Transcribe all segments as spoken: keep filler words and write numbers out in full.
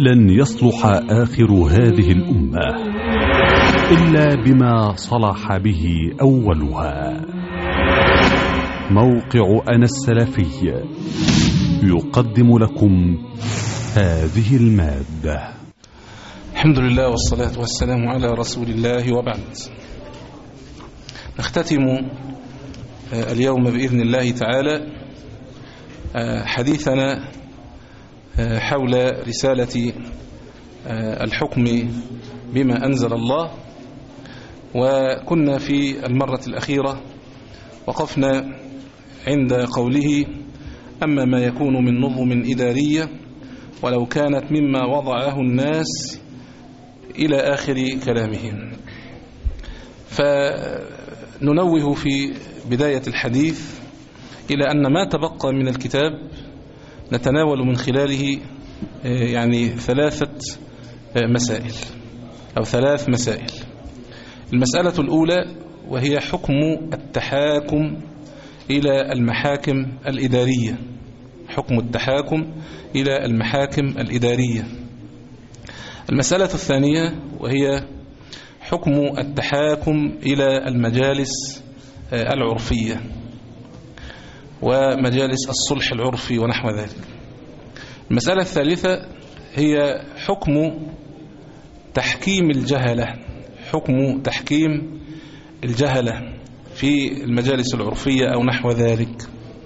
لن يصلح آخر هذه الأمة إلا بما صلح به أولها. موقع أنا السلفي يقدم لكم هذه المادة. الحمد لله والصلاة والسلام على رسول الله، وبعد. نختتم اليوم بإذن الله تعالى حديثنا حول رسالة الحكم بما أنزل الله. وكنا في المرة الأخيرة وقفنا عند قوله: أما ما يكون من نظم إدارية ولو كانت مما وضعه الناس، إلى آخر كلامهم. فننوه في بداية الحديث إلى أن ما تبقى من الكتاب نتناول من خلاله يعني ثلاثة مسائل أو ثلاث مسائل. المسألة الأولى وهي حكم التحاكم إلى المحاكم الإدارية، حكم التحاكم إلى المحاكم الإدارية. المسألة الثانية وهي حكم التحاكم إلى المجالس العرفية ومجالس الصلح العرفي ونحو ذلك. المسألة الثالثة هي حكم تحكيم الجهلة، حكم تحكيم الجهلة في المجالس العرفية أو نحو ذلك.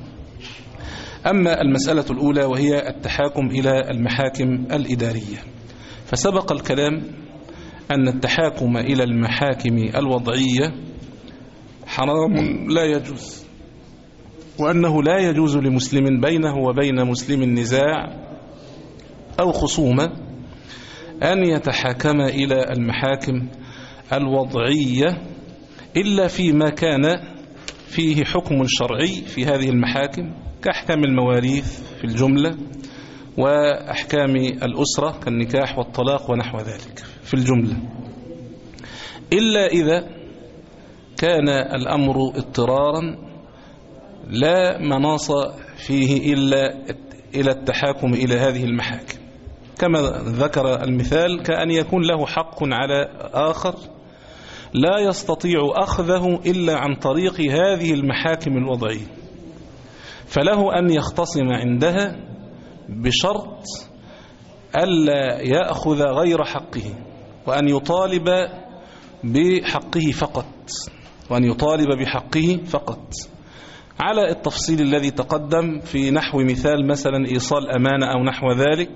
أما المسألة الأولى وهي التحاكم إلى المحاكم الإدارية، فسبق الكلام أن التحاكم إلى المحاكم الوضعية حرام لا يجوز، وأنه لا يجوز لمسلم بينه وبين مسلم نزاع أو خصومة أن يتحاكم إلى المحاكم الوضعية إلا فيما كان فيه حكم شرعي في هذه المحاكم، كأحكام المواريث في الجملة، وأحكام الأسرة كالنكاح والطلاق ونحو ذلك في الجملة، إلا إذا كان الأمر اضطرارا لا مناص فيه إلا إلى التحاكم إلى هذه المحاكم، كما ذكر المثال كأن يكون له حق على آخر لا يستطيع أخذه إلا عن طريق هذه المحاكم الوضعية، فله أن يختصم عندها بشرط ألا يأخذ غير حقه، وأن يطالب بحقه فقط، وأن يطالب بحقه فقط، على التفصيل الذي تقدم في نحو مثال مثلا إيصال أمانة أو نحو ذلك.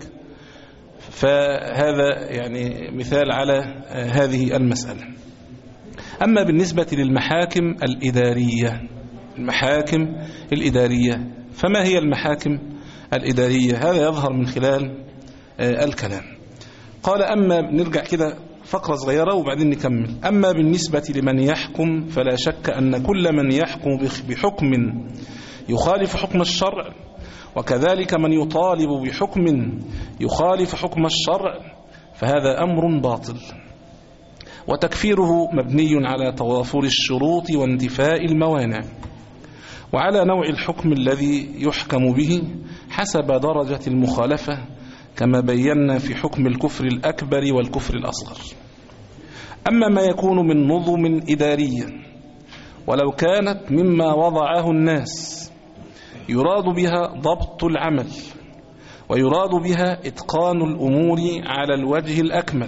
فهذا يعني مثال على هذه المسألة. أما بالنسبة للمحاكم الإدارية، المحاكم الإدارية فما هي المحاكم الإدارية؟ هذا يظهر من خلال الكلام. قال: أما نرجع كده فقرة صغيرة وبعدين نكمل. أما بالنسبة لمن يحكم فلا شك أن كل من يحكم بحكم يخالف حكم الشرع، وكذلك من يطالب بحكم يخالف حكم الشرع، فهذا أمر باطل، وتكفيره مبني على توافر الشروط وانتفاء الموانع، وعلى نوع الحكم الذي يحكم به حسب درجة المخالفة، كما بينا في حكم الكفر الأكبر والكفر الأصغر. أما ما يكون من نظم إدارية ولو كانت مما وضعه الناس، يراد بها ضبط العمل، ويراد بها إتقان الأمور على الوجه الأكمل،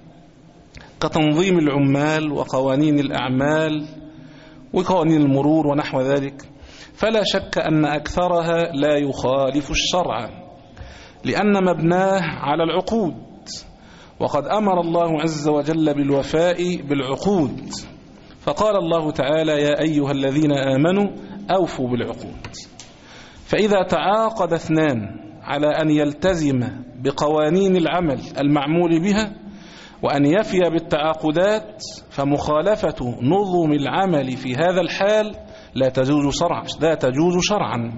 كتنظيم العمال وقوانين الأعمال وقوانين المرور ونحو ذلك، فلا شك أن أكثرها لا يخالف الشرع، لأن مبناه على العقود، وقد أمر الله عز وجل بالوفاء بالعقود، فقال الله تعالى: يا أيها الذين آمنوا أوفوا بالعقود. فإذا تعاقد اثنان على أن يلتزم بقوانين العمل المعمول بها وأن يفي بالتعاقدات، فمخالفة نظم العمل في هذا الحال لا تجوز شرعا، لا تجوز شرعا.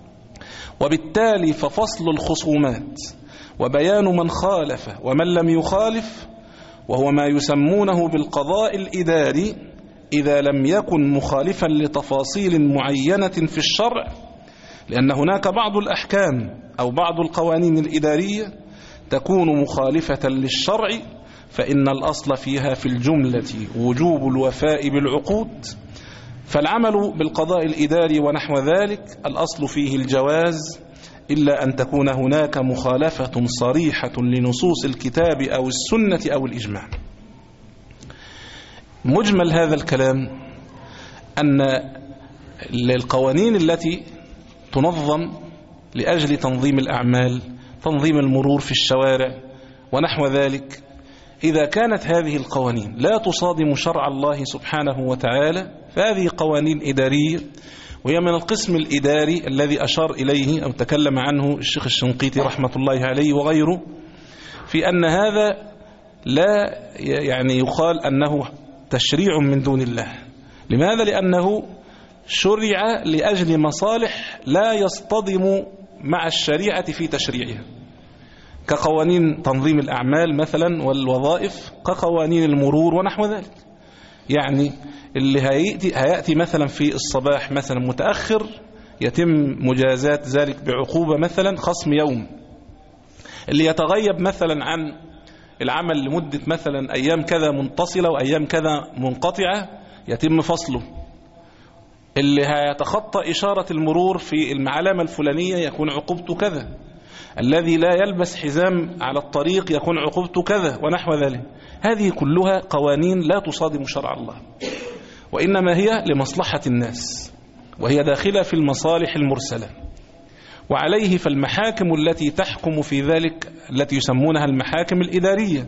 وبالتالي ففصل الخصومات وبيان من خالف ومن لم يخالف، وهو ما يسمونه بالقضاء الإداري، إذا لم يكن مخالفا لتفاصيل معينة في الشرع، لأن هناك بعض الأحكام أو بعض القوانين الإدارية تكون مخالفة للشرع فإن الأصل فيها في الجملة وجوب الوفاء بالعقود، فالعمل بالقضاء الإداري ونحو ذلك الأصل فيه الجواز، إلا أن تكون هناك مخالفة صريحة لنصوص الكتاب أو السنة أو الإجماع. مجمل هذا الكلام أن القوانين التي تنظم لأجل تنظيم الأعمال، تنظيم المرور في الشوارع ونحو ذلك، إذا كانت هذه القوانين لا تصادم شرع الله سبحانه وتعالى فهذه قوانين إدارية، وهي من القسم الإداري الذي أشار إليه أو تكلم عنه الشيخ الشنقيطي رحمة الله عليه وغيره، في أن هذا لا يعني يقال أنه تشريع من دون الله. لماذا؟ لأنه شرع لأجل مصالح لا يصطدم مع الشريعة في تشريعها، كقوانين تنظيم الأعمال مثلا والوظائف، كقوانين المرور ونحو ذلك. يعني اللي هيأتي, هيأتي مثلا في الصباح مثلا متأخر يتم مجازات ذلك بعقوبة مثلا خصم يوم، اللي يتغيب مثلا عن العمل لمدة مثلا أيام كذا منتصلة وأيام كذا منقطعة يتم فصله، اللي هيتخطى إشارة المرور في العلامة الفلانية يكون عقوبته كذا، الذي لا يلبس حزام على الطريق يكون عقوبته كذا ونحو ذلك. هذه كلها قوانين لا تصادم شرع الله، وإنما هي لمصلحة الناس، وهي داخلة في المصالح المرسلة. وعليه فالمحاكم التي تحكم في ذلك التي يسمونها المحاكم الإدارية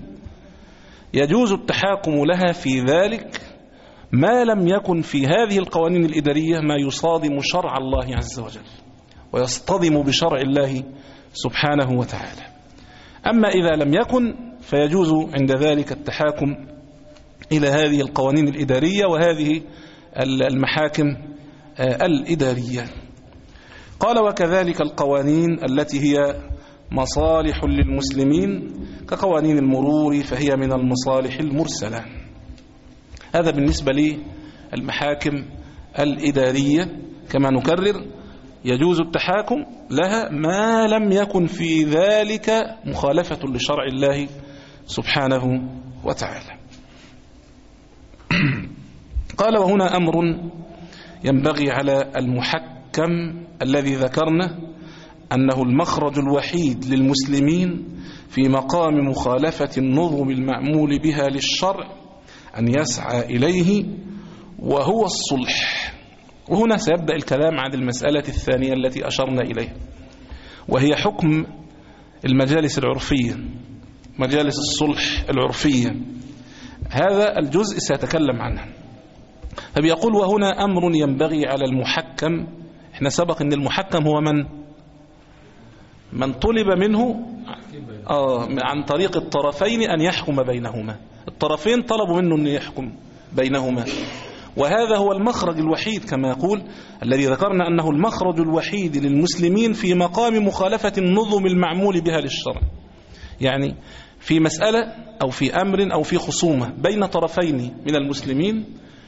يجوز التحاكم لها في ذلك ما لم يكن في هذه القوانين الإدارية ما يصادم شرع الله عز وجل ويصطدم بشرع الله سبحانه وتعالى. أما إذا لم يكن فيجوز عند ذلك التحاكم إلى هذه القوانين الإدارية وهذه المحاكم الإدارية. قال: وكذلك القوانين التي هي مصالح للمسلمين كقوانين المرور فهي من المصالح المرسلة. هذا بالنسبة للمحاكم الإدارية، كما نكرر يجوز التحاكم لها ما لم يكن في ذلك مخالفة لشرع الله سبحانه وتعالى. قال: وهنا أمر ينبغي على المحكم الذي ذكرنا أنه المخرج الوحيد للمسلمين في مقام مخالفة النظم المعمول بها للشرع أن يسعى إليه، وهو الصلح. وهنا سيبدأ الكلام عن المسألة الثانية التي أشرنا إليها، وهي حكم المجالس العرفية، مجالس الصلح العرفية. هذا الجزء سيتكلم عنه. فبيقول: وهنا أمر ينبغي على المحكم. احنا سبق أن المحكم هو من من طلب منه آه عن طريق الطرفين أن يحكم بينهما. الطرفين طلبوا منه أن يحكم بينهما، وهذا هو المخرج الوحيد كما يقول الذي ذكرنا أنه المخرج الوحيد للمسلمين في مقام مخالفة النظم المعمول بها للشرع. يعني في مسألة أو في أمر أو في خصومة بين طرفين من المسلمين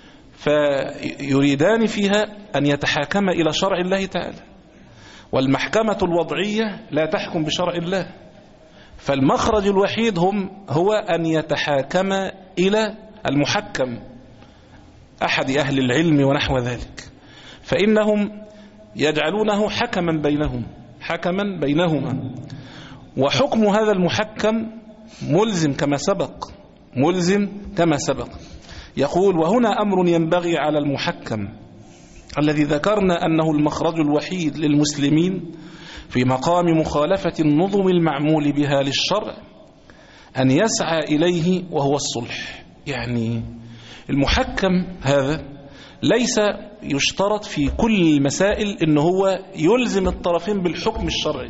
فيريدان فيها أن يتحاكم إلى شرع الله تعالى، والمحكمة الوضعية لا تحكم بشرع الله، فالمخرج الوحيد هم هو أن يتحاكم إلى المحكم أحد أهل العلم ونحو ذلك، فإنهم يجعلونه حكما بينهم حكما بينهما. وحكم هذا المحكم ملزم كما سبق ملزم كما سبق يقول: وهنا أمر ينبغي على المحكم الذي ذكرنا أنه المخرج الوحيد للمسلمين في مقام مخالفة النظم المعمول بها للشرع أن يسعى إليه، وهو الصلح. يعني المحكم هذا ليس يشترط في كل المسائل أنه هو يلزم الطرفين بالحكم الشرعي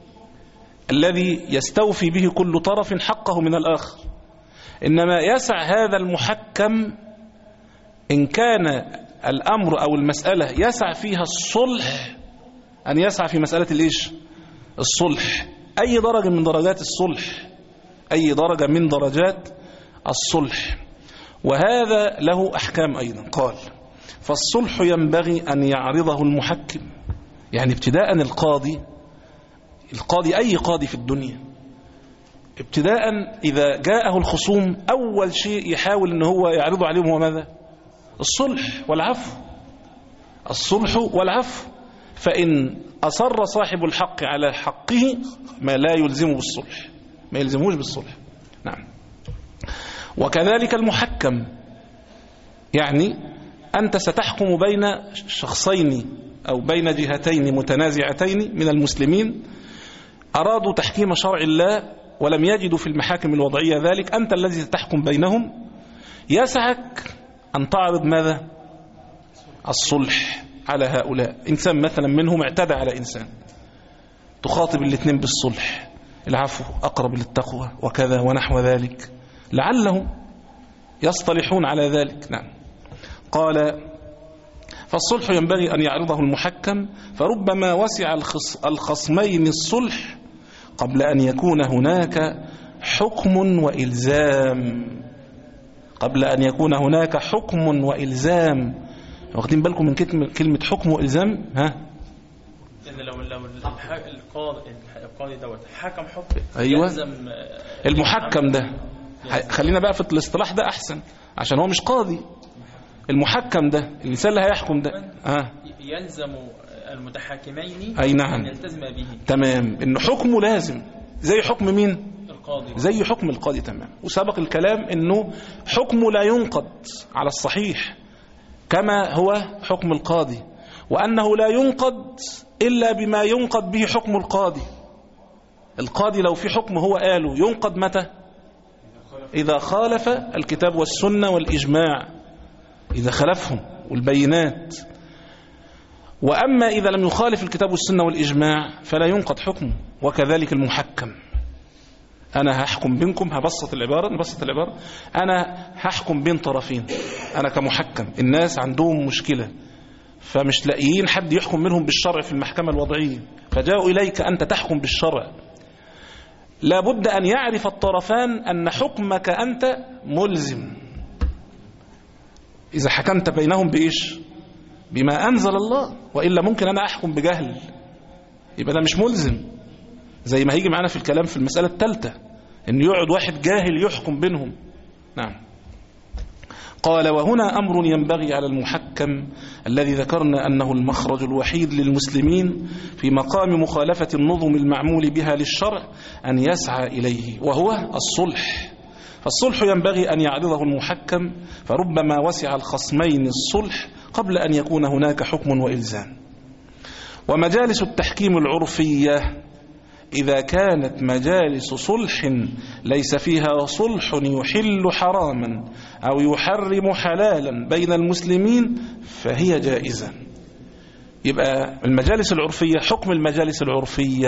الذي يستوفي به كل طرف حقه من الآخر، إنما يسعى هذا المحكم إن كان الأمر أو المسألة يسعى فيها الصلح أن يسعى في مسألة الإيش؟ الصلح. أي درجة من درجات الصلح أي درجة من درجات الصلح، وهذا له أحكام أيضا. قال: فالصلح ينبغي أن يعرضه المحكم. يعني ابتداء القاضي القاضي أي قاضي في الدنيا ابتداء إذا جاءه الخصوم أول شيء يحاول أن هو يعرض عليهم هو ماذا؟ الصلح والعفو، الصلح والعفو. فإن أصر صاحب الحق على حقه ما لا يلزمه بالصلح، ما يلزموش بالصلح. نعم. وكذلك المحكم، يعني أنت ستحكم بين شخصين أو بين جهتين متنازعتين من المسلمين أرادوا تحكيم شرع الله ولم يجدوا في المحاكم الوضعية ذلك، أنت الذي تحكم بينهم، يسعك أن تعرض ماذا؟ الصلح على هؤلاء. إنسان مثلا منهم اعتدى على إنسان، تخاطب الاثنين بالصلح، العفو أقرب للتقوى وكذا ونحو ذلك، لعلهم يصطلحون على ذلك. نعم. قال فالصلح ينبغي أن يعرضه المحكم، فربما وسع الخصمين الصلح قبل أن يكون هناك حكم وإلزام، قبل أن يكون هناك حكم وإلزام. واخدين بالكم من كلمة حكم وإلزام؟ ها؟ لأن لو لو القاضي القاضي دوت حكم حكم، أيوة، المحكم ده، خلينا بقى في الاصطلاح ده أحسن عشان هو مش قاضي. المحكم ده الإنسان اللي هيحكم ده ها، يلزم المتحاكمين أي نعم أن يلتزم به. تمام، إنه حكمه لازم زي حكم مين؟ القاضي، زي حكم القاضي. تمام. وسبق الكلام إنه حكمه لا ينقض على الصحيح كما هو حكم القاضي، وأنه لا ينقض إلا بما ينقض به حكم القاضي. القاضي لو في حكم هو قاله ينقض متى؟ إذا خالف الكتاب والسنة والإجماع، إذا خلفهم والبينات. وأما إذا لم يخالف الكتاب والسنة والإجماع فلا ينقض حكمه. وكذلك المحكم، أنا هحكم بينكم، هبسط العبارة نبسط العبارة أنا هحكم بين طرفين، أنا كمحكم الناس عندهم مشكلة فمش لاقيين حد يحكم منهم بالشرع في المحكمة الوضعية، فجاءوا إليك أنت تحكم بالشرع. لابد أن يعرف الطرفان أن حكمك أنت ملزم. إذا حكمت بينهم بإيش؟ بما أنزل الله، وإلا ممكن أنا أحكم بجهل، يبقى ده مش ملزم. زي ما هيجي معنا في الكلام في المسألة الثالثة إن يقعد واحد جاهل يحكم بينهم. نعم. قال وهنا أمر ينبغي على المحكم الذي ذكرنا أنه المخرج الوحيد للمسلمين في مقام مخالفة النظم المعمول بها للشرع أن يسعى إليه، وهو الصلح. فالصلح ينبغي أن يعرضه المحكم، فربما وسع الخصمين الصلح قبل أن يكون هناك حكم وإلزام. ومجالس التحكيم العرفية إذا كانت مجالس صلح ليس فيها صلح يحل حراما أو يحرم حلالا بين المسلمين فهي جائزة. يبقى المجالس العرفية، حكم المجالس العرفية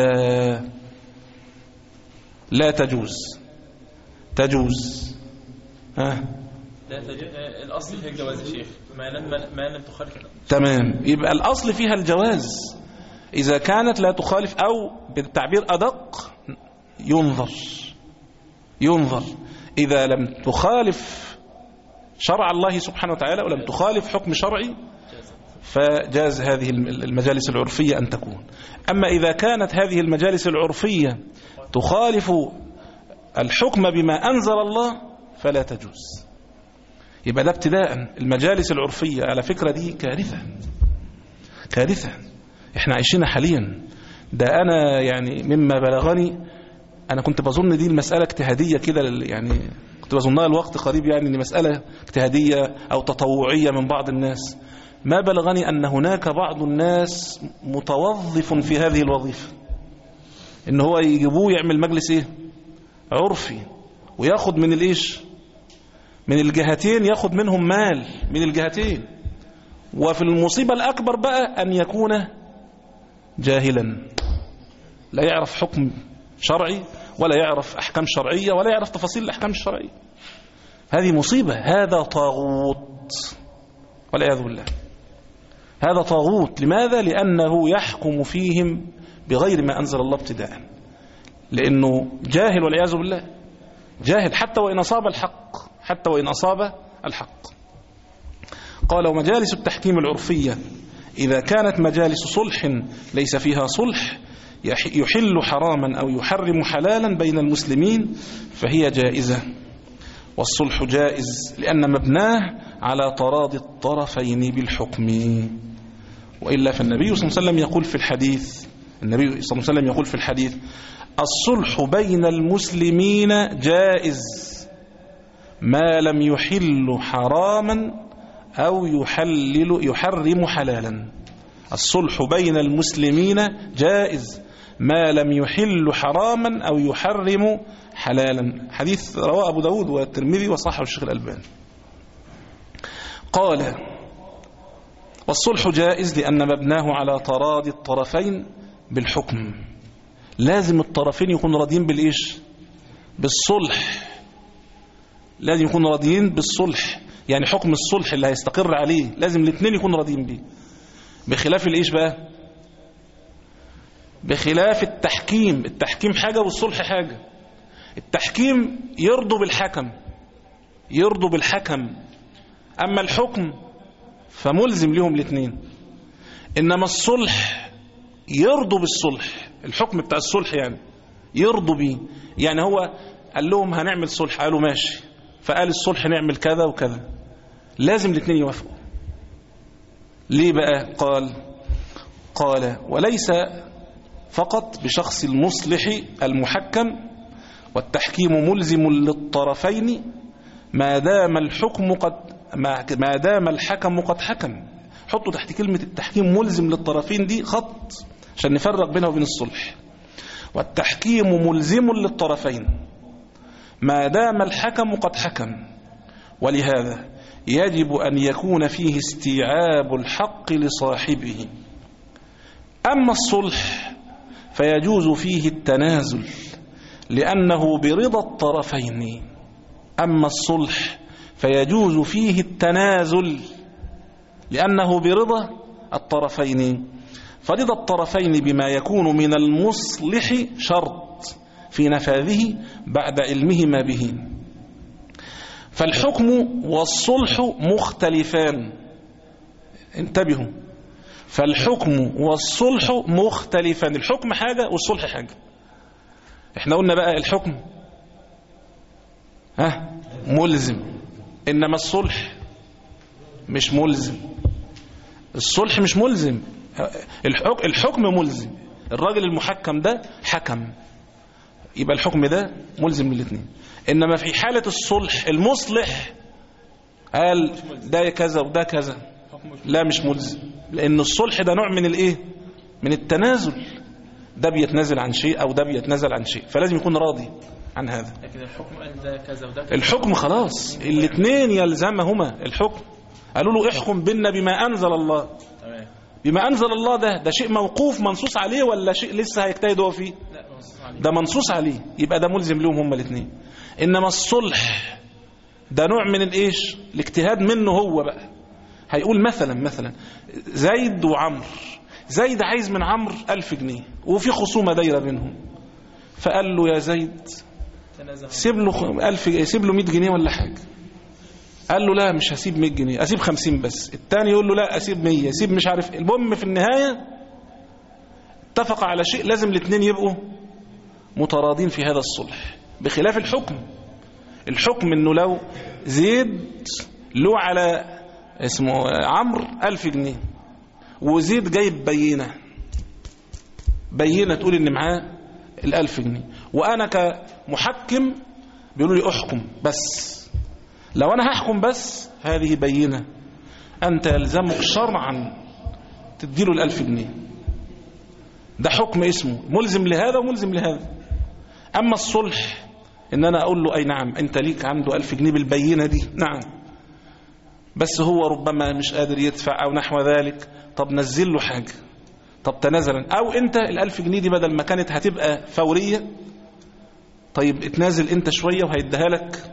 لا تجوز، تجوز ها؟ لا تجوز. الأصل فيها الجواز يا شيخ، ما لم ما لم تخالف. تمام، يبقى الأصل فيها الجواز إذا كانت لا تخالف، أو بالتعبير أدق ينظر ينظر إذا لم تخالف شرع الله سبحانه وتعالى ولم تخالف حكم شرعي فجاز هذه المجالس العرفية أن تكون. أما إذا كانت هذه المجالس العرفية تخالف الحكم بما أنزل الله فلا تجوز. يبقى ده ابتداء المجالس العرفية على فكرة دي كارثة، كارثة احنا عايشين حاليا. ده أنا يعني مما بلغني، أنا كنت بظن دي المسألة اجتهادية كده، يعني كنت بظنها الوقت قريب يعني إن مسألة اجتهادية أو تطوعية من بعض الناس. ما بلغني أن هناك بعض الناس متوظف في هذه الوظيفة، إن هو يجيبوه يعمل مجلس إيه؟ عرفي، وياخد من الإيش؟ من الجهتين، ياخد منهم مال من الجهتين. وفي المصيبة الأكبر بقى أن يكون جاهلا، لا يعرف حكم شرعي ولا يعرف أحكام شرعية ولا يعرف تفاصيل الأحكام الشرعية. هذه مصيبة، هذا طاغوت والعياذ بالله، هذا طاغوت. لماذا؟ لأنه يحكم فيهم بغير ما أنزل الله ابتداء، لأنه جاهل والعياذ بالله، جاهل حتى وإن أصاب الحق، حتى وإن أصاب الحق. قال ومجالس التحكيم العرفية إذا كانت مجالس صلح ليس فيها صلح يحل حراما أو يحرم حلالا بين المسلمين فهي جائزة. والصلح جائز لأن مبناه على تراضي الطرفين بالحكم. وإلا فالنبي صلى الله عليه وسلم يقول في الحديث النبي صلى الله عليه وسلم يقول في الحديث الصلح بين المسلمين جائز ما لم يحل حراما أو يحلل يحرم حلالا. الصلح بين المسلمين جائز ما لم يحل حراما أو يحرم حلالا. حديث رواه أبو داود والترمذي وصححه الشيخ الألباني. قال والصلح جائز لأن مبناه على تراضي الطرفين بالحكم. لازم الطرفين يكونوا راضيين بالإيش؟ بالصلح. لازم يكونوا راضيين بالصلح، يعني حكم الصلح اللي هيستقر عليه لازم الاثنين يكونوا راضيين بيه. بخلاف الإيش بقى؟ بخلاف التحكيم. التحكيم حاجة والصلح حاجة. التحكيم يرضوا بالحكم يرضوا بالحكم أما الحكم فملزم لهم الاثنين. إنما الصلح يرضوا بالصلح، الحكم بتاع الصلح يعني يرضوا بيه. يعني هو قال لهم هنعمل صلح، قالوا ماشي، فقال الصلح نعمل كذا وكذا، لازم الاثنين يوافقوا. ليه بقى؟ قال قال وليس فقط بشخص المصلح المحكم، والتحكيم ملزم للطرفين ما دام الحكم قد ما دام الحكم قد حكم. حطوا تحت كلمة التحكيم ملزم للطرفين دي خط عشان نفرق بينه وبين الصلح. والتحكيم ملزم للطرفين ما دام الحكم قد حكم، ولهذا يجب أن يكون فيه استيعاب الحق لصاحبه. أما الصلح فيجوز فيه التنازل لأنه برضا الطرفين. أما الصلح فيجوز فيه التنازل لأنه برضا الطرفين. فرضا الطرفين بما يكون من المصلح شرط في نفاذه بعد علمهما به. فالحكم والصلح مختلفان. انتبهوا، فالحكم والصلح مختلفان. الحكم حاجة والصلح حاجة. احنا قلنا بقى الحكم ها ملزم، إنما الصلح مش ملزم. الصلح مش ملزم، الحكم ملزم. الراجل المحكم ده حكم، يبقى الحكم ده ملزم للاثنين. إنما في حالة الصلح المصلح قال ده كذا وده كذا، لا مش ملزم، لأن الصلح ده نوع من الإيه؟ من التنازل. ده بيتنازل عن شيء أو ده بيتنازل عن شيء، فلازم يكون راضي عن هذا. لكن الحكم قال ده كذا وده كذا، الحكم خلاص الاثنين يلزمهما الحكم. قالوا له احكم بيننا بما أنزل الله. تمام. بما أنزل الله ده ده شيء موقوف منصوص عليه ولا شيء لسه هيجتهد هو فيه؟ لا منصوص عليه. ده منصوص عليه، يبقى ده ملزم لهم هما الاثنين. إنما الصلح ده نوع من الايش؟ الاجتهاد منه هو بقى. هيقول مثلا مثلا زيد وعمر، زيد عايز من عمرو ألف جنيه وفي خصومة دايرة بينهم، فقال له يا زيد سيب له ألف، سيب له مئة جنيه ولا حاجة. قال له لا مش هسيب مئة جنيه، أسيب خمسين بس. التاني يقول له لا أسيب مية، سيب مش عارف. المهم في النهاية اتفق على شيء لازم الاثنين يبقوا متراضين في هذا الصلح. بخلاف الحكم، الحكم انه لو زيد له على اسمه عمرو ألف جنيه وزيد جايب بينة بينة تقول ان معاه الألف جنيه، وأنا كمحكم بيقولوا لي احكم بس. لو أنا هحكم بس هذه بينة، أنت يلزمك شرعا تديله الألف جنيه. ده حكم اسمه ملزم لهذا وملزم لهذا. أما الصلح إن أنا أقول له أي نعم أنت ليك عنده ألف جنيه بالبينة دي، نعم، بس هو ربما مش قادر يدفع أو نحو ذلك، طب نزل له حاجة، طب تنازلا. أو أنت الألف جنيه دي بدل ما كانت هتبقى فورية، طيب اتنازل أنت شوية وهيديها لك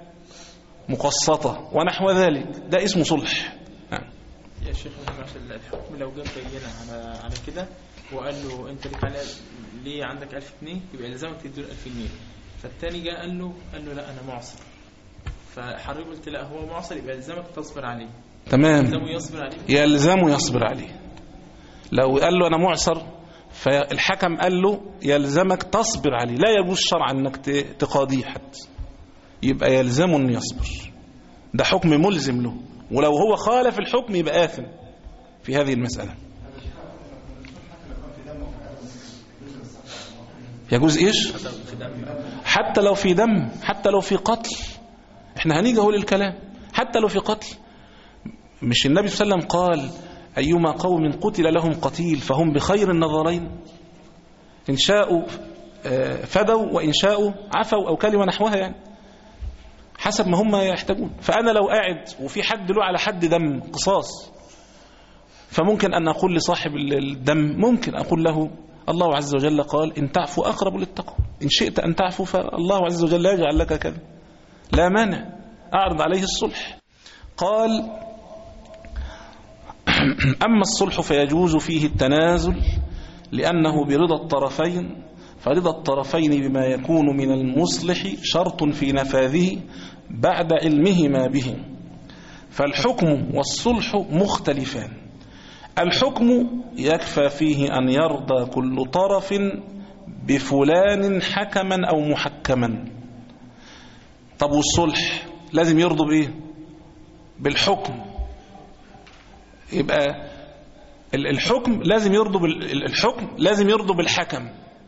مقسطة ونحو ذلك. ده اسمه صلح. نعم. يا شيخ الحكم لو جاب بينة على على كده وقال له أنت ليك على ليه عندك ألف جنيه، يبقى لازمك تديله ألف جنيه. فالتاني جاء قال له قال له لا أنا معصر، فحريم قلت لا هو معصر يبقى يلزمك تصبر عليه. تمام، يلزمه يصبر عليه. يلزمه يصبر عليه. لو قال له أنا معصر فالحكم قال له يلزمك تصبر عليه، لا يجوز شرعا انك تقاضيه حتى، يبقى يلزمه ان يصبر، ده حكم ملزم له، ولو هو خالف الحكم يبقى آثم في هذه المسألة. يجوز ايش؟ حتى لو في دم، حتى لو في قتل، احنا هنيجي اهو للكلام، حتى لو في قتل. مش النبي صلى الله عليه وسلم قال أيما قوم قتل لهم قتيل فهم بخير النظرين، إن شاءوا فدوا وإن شاءوا عفوا أو كلمة نحوها، يعني حسب ما هم يحتاجون. فأنا لو قاعد وفي حد له على حد دم قصاص، فممكن أن أقول لصاحب الدم، ممكن أقول له الله عز وجل قال إن تعفوا أقرب للتقوى، إن شئت أن تعفوا فالله عز وجل يجعل لك كذا، لا مانع، أعرض عليه الصلح. قال أما الصلح فيجوز فيه التنازل لأنه برضا الطرفين، فرضا الطرفين بما يكون من المصلح شرط في نفاذه بعد علمهما به، فالحكم والصلح مختلفان. الحكم يكفى فيه أن يرضى كل طرف بفلان حكما أو محكما. طب والصلح لازم يرضوا بإيه؟ بالحكم. يبقى الحكم لازم يرضوا بالحكم، لازم يرضوا بالحكم،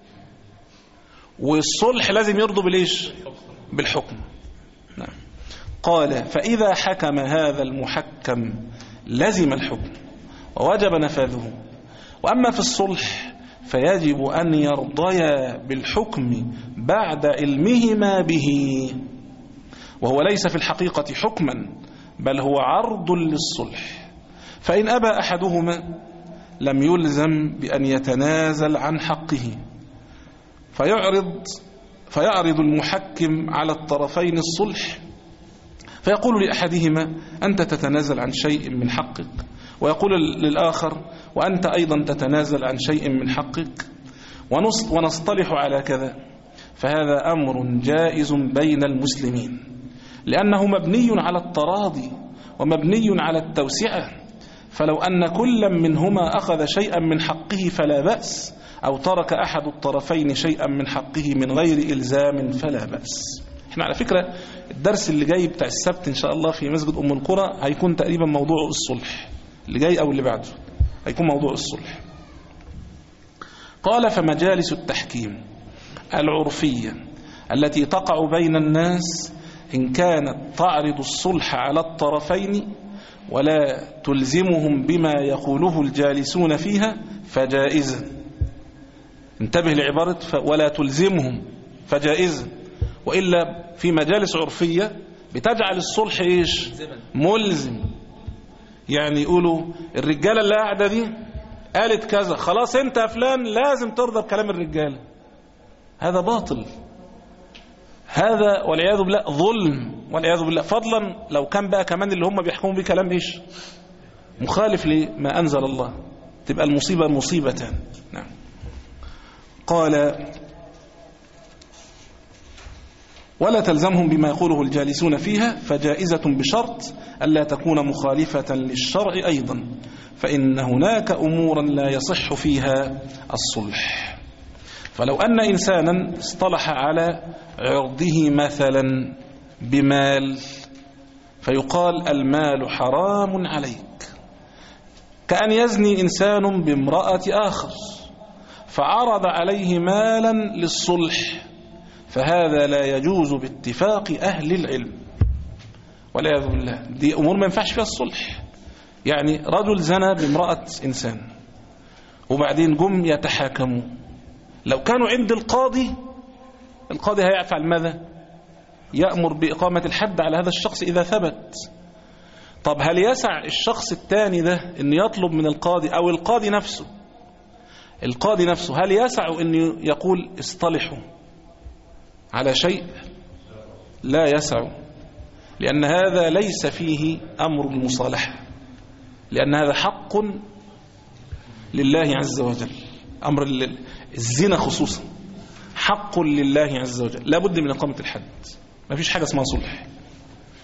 والصلح لازم يرضوا بالإيش؟ بالحكم. نعم. قال فإذا حكم هذا المحكم لزم الحكم ووجب نفاذه، وأما في الصلح فيجب أن يرضيا بالحكم بعد علمهما به، وهو ليس في الحقيقة حكما بل هو عرض للصلح، فإن أبى أحدهما لم يلزم بأن يتنازل عن حقه، فيعرض فيعرض المحكم على الطرفين الصلح، فيقول لأحدهما أنت تتنازل عن شيء من حقك، ويقول للآخر وأنت أيضا تتنازل عن شيء من حقك، ونصطلح على كذا، فهذا أمر جائز بين المسلمين، لأنه مبني على التراضي ومبني على التوسعة، فلو أن كل منهما أخذ شيئا من حقه فلا بأس، أو ترك أحد الطرفين شيئا من حقه من غير إلزام فلا بأس. احنا على فكرة الدرس اللي جاي بتاع السبت إن شاء الله في مسجد أم القرى هيكون تقريبا موضوع الصلح، اللي جاي أو اللي بعده هيكون موضوع الصلح. قال فمجالس التحكيم العرفية التي تقع بين الناس إن كانت تعرض الصلح على الطرفين ولا تلزمهم بما يقوله الجالسون فيها فجائزة. انتبه لعبارة ولا تلزمهم فجائزة، وإلا في مجالس عرفية بتجعل الصلح إيش؟ ملزم. يعني يقولوا الرجالة اللي قاعدة دي قالت كذا، خلاص انت يا فلان لازم ترضى بكلام الرجالة. هذا باطل، هذا والعياذ بالله ظلم والعياذ بالله، فضلا لو كان بقى كمان اللي هم بيحكموا بكلام ايش؟ مخالف لما أنزل الله، تبقى المصيبة مصيبتان. نعم. قال ولا تلزمهم بما يقوله الجالسون فيها فجائزة بشرط ألا تكون مخالفة للشرع أيضا، فإن هناك أمورا لا يصح فيها الصلح. فلو أن إنسانا اصطلح على عرضه مثلا بمال، فيقال المال حرام عليك، كأن يزني إنسان بامرأة آخر فعرض عليه مالا للصلح، فهذا لا يجوز باتفاق أهل العلم والعياذ بالله. دي أمور ما ينفعش فيها الصلح. يعني رجل زنى بامرأة إنسان وبعدين جم يتحاكموا، لو كانوا عند القاضي، القاضي هيفعل ماذا؟ يأمر بإقامة الحد على هذا الشخص إذا ثبت. طب هل يسع الشخص الثاني ده أن يطلب من القاضي أو القاضي نفسه القاضي نفسه هل يسع أن يقول اصطلحوا على شيء؟ لا يسع، لأن هذا ليس فيه أمر المصالحة، لأن هذا حق لله عز وجل. أمر الزنا خصوصا حق لله عز وجل، لا بد من إقامة الحد، ما فيش حاجة اسمها صلح.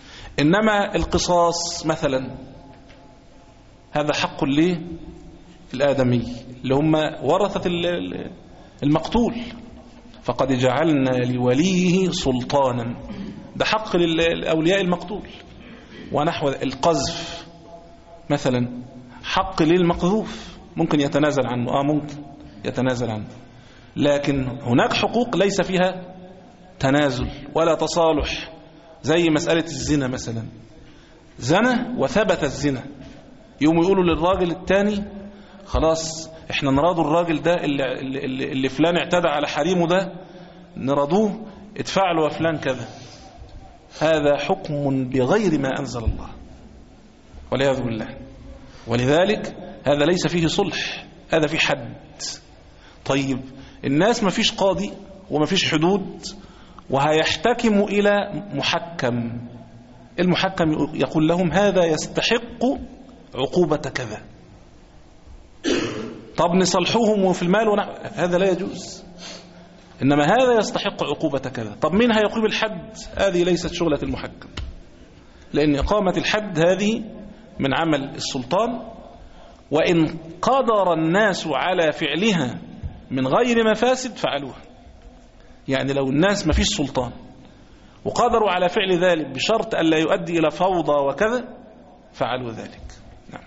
إنما القصاص مثلا هذا حق الآدمي اللي هم ورثة المقتول، فقد جعلنا لوليه سلطانا، ده حق للأولياء المقتول. ونحو القذف مثلا حق للمقذوف، ممكن يتنازل عنه، آه ممكن يتنازل عنه، لكن هناك حقوق ليس فيها تنازل ولا تصالح، زي مسألة الزنا مثلا، زنا وثبت الزنا، يوم يقولوا للراجل التاني خلاص احنا نرادوا الراجل ده اللي, اللي, اللي فلان اعتدى على حريمه ده نرادوه، ادفع له فلان كذا. هذا حكم بغير ما أنزل الله والعياذ بالله. ولذلك هذا ليس فيه صلح، هذا فيه حد. طيب الناس ما فيش قاضي وما فيش حدود، وهيحتكموا إلى محكم، المحكم يقول لهم هذا يستحق عقوبة كذا، طب نصلحوهم وفي المال ونحو، هذا لا يجوز، إنما هذا يستحق عقوبة كذا. طب مين هيقيم الحد؟ هذه ليست شغلة المحكم، لأن إقامة الحد هذه من عمل السلطان، وإن قدر الناس على فعلها من غير مفاسد فعلوها. يعني لو الناس ما فيش سلطان وقدروا على فعل ذلك بشرط ألا يؤدي إلى فوضى وكذا فعلوا ذلك. نعم.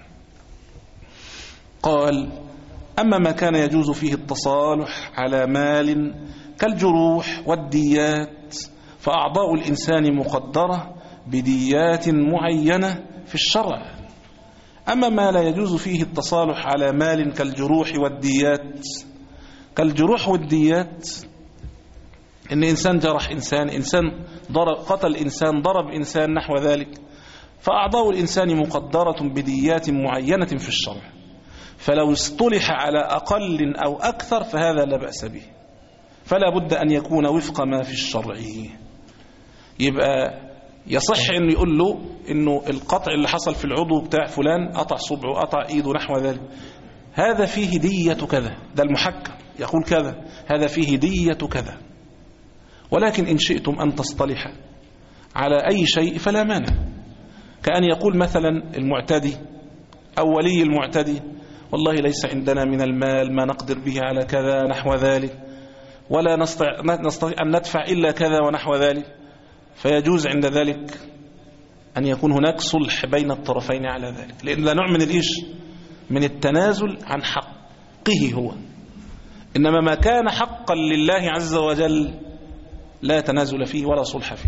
قال أما ما كان يجوز فيه التصالح على مال كالجروح والديات فأعضاء الإنسان مقدرة بديات معينة في الشرع. أما ما لا يجوز فيه التصالح على مال كالجروح والديات، كالجروح والديات إن إنسان جرح إنسان، إنسان ضرب قتل إنسان، ضرب إنسان نحو ذلك، فأعضاء الإنسان مقدرة بديات معينة في الشرع، فلو اصطلح على أقل أو أكثر فهذا لا بأس به، فلا بد أن يكون وفق ما في الشرع. يبقى يصح أن يقول له إنه القطع اللي حصل في العضو بتاع فلان، قطع صبعه قطع إيده نحو ذلك، هذا فيه دية كذا، ده المحكم يقول كذا، هذا فيه دية كذا. ولكن إن شئتم أن تصطلح على أي شيء فلا مانع، كأن يقول مثلا المعتدي أو ولي المعتدي والله ليس عندنا من المال ما نقدر به على كذا نحو ذلك، ولا نستطيع, نستطيع أن ندفع إلا كذا ونحو ذلك، فيجوز عند ذلك أن يكون هناك صلح بين الطرفين على ذلك، لأن لا نوع من الإيش من التنازل عن حقه هو، إنما ما كان حقا لله عز وجل لا تنازل فيه ولا صلح فيه.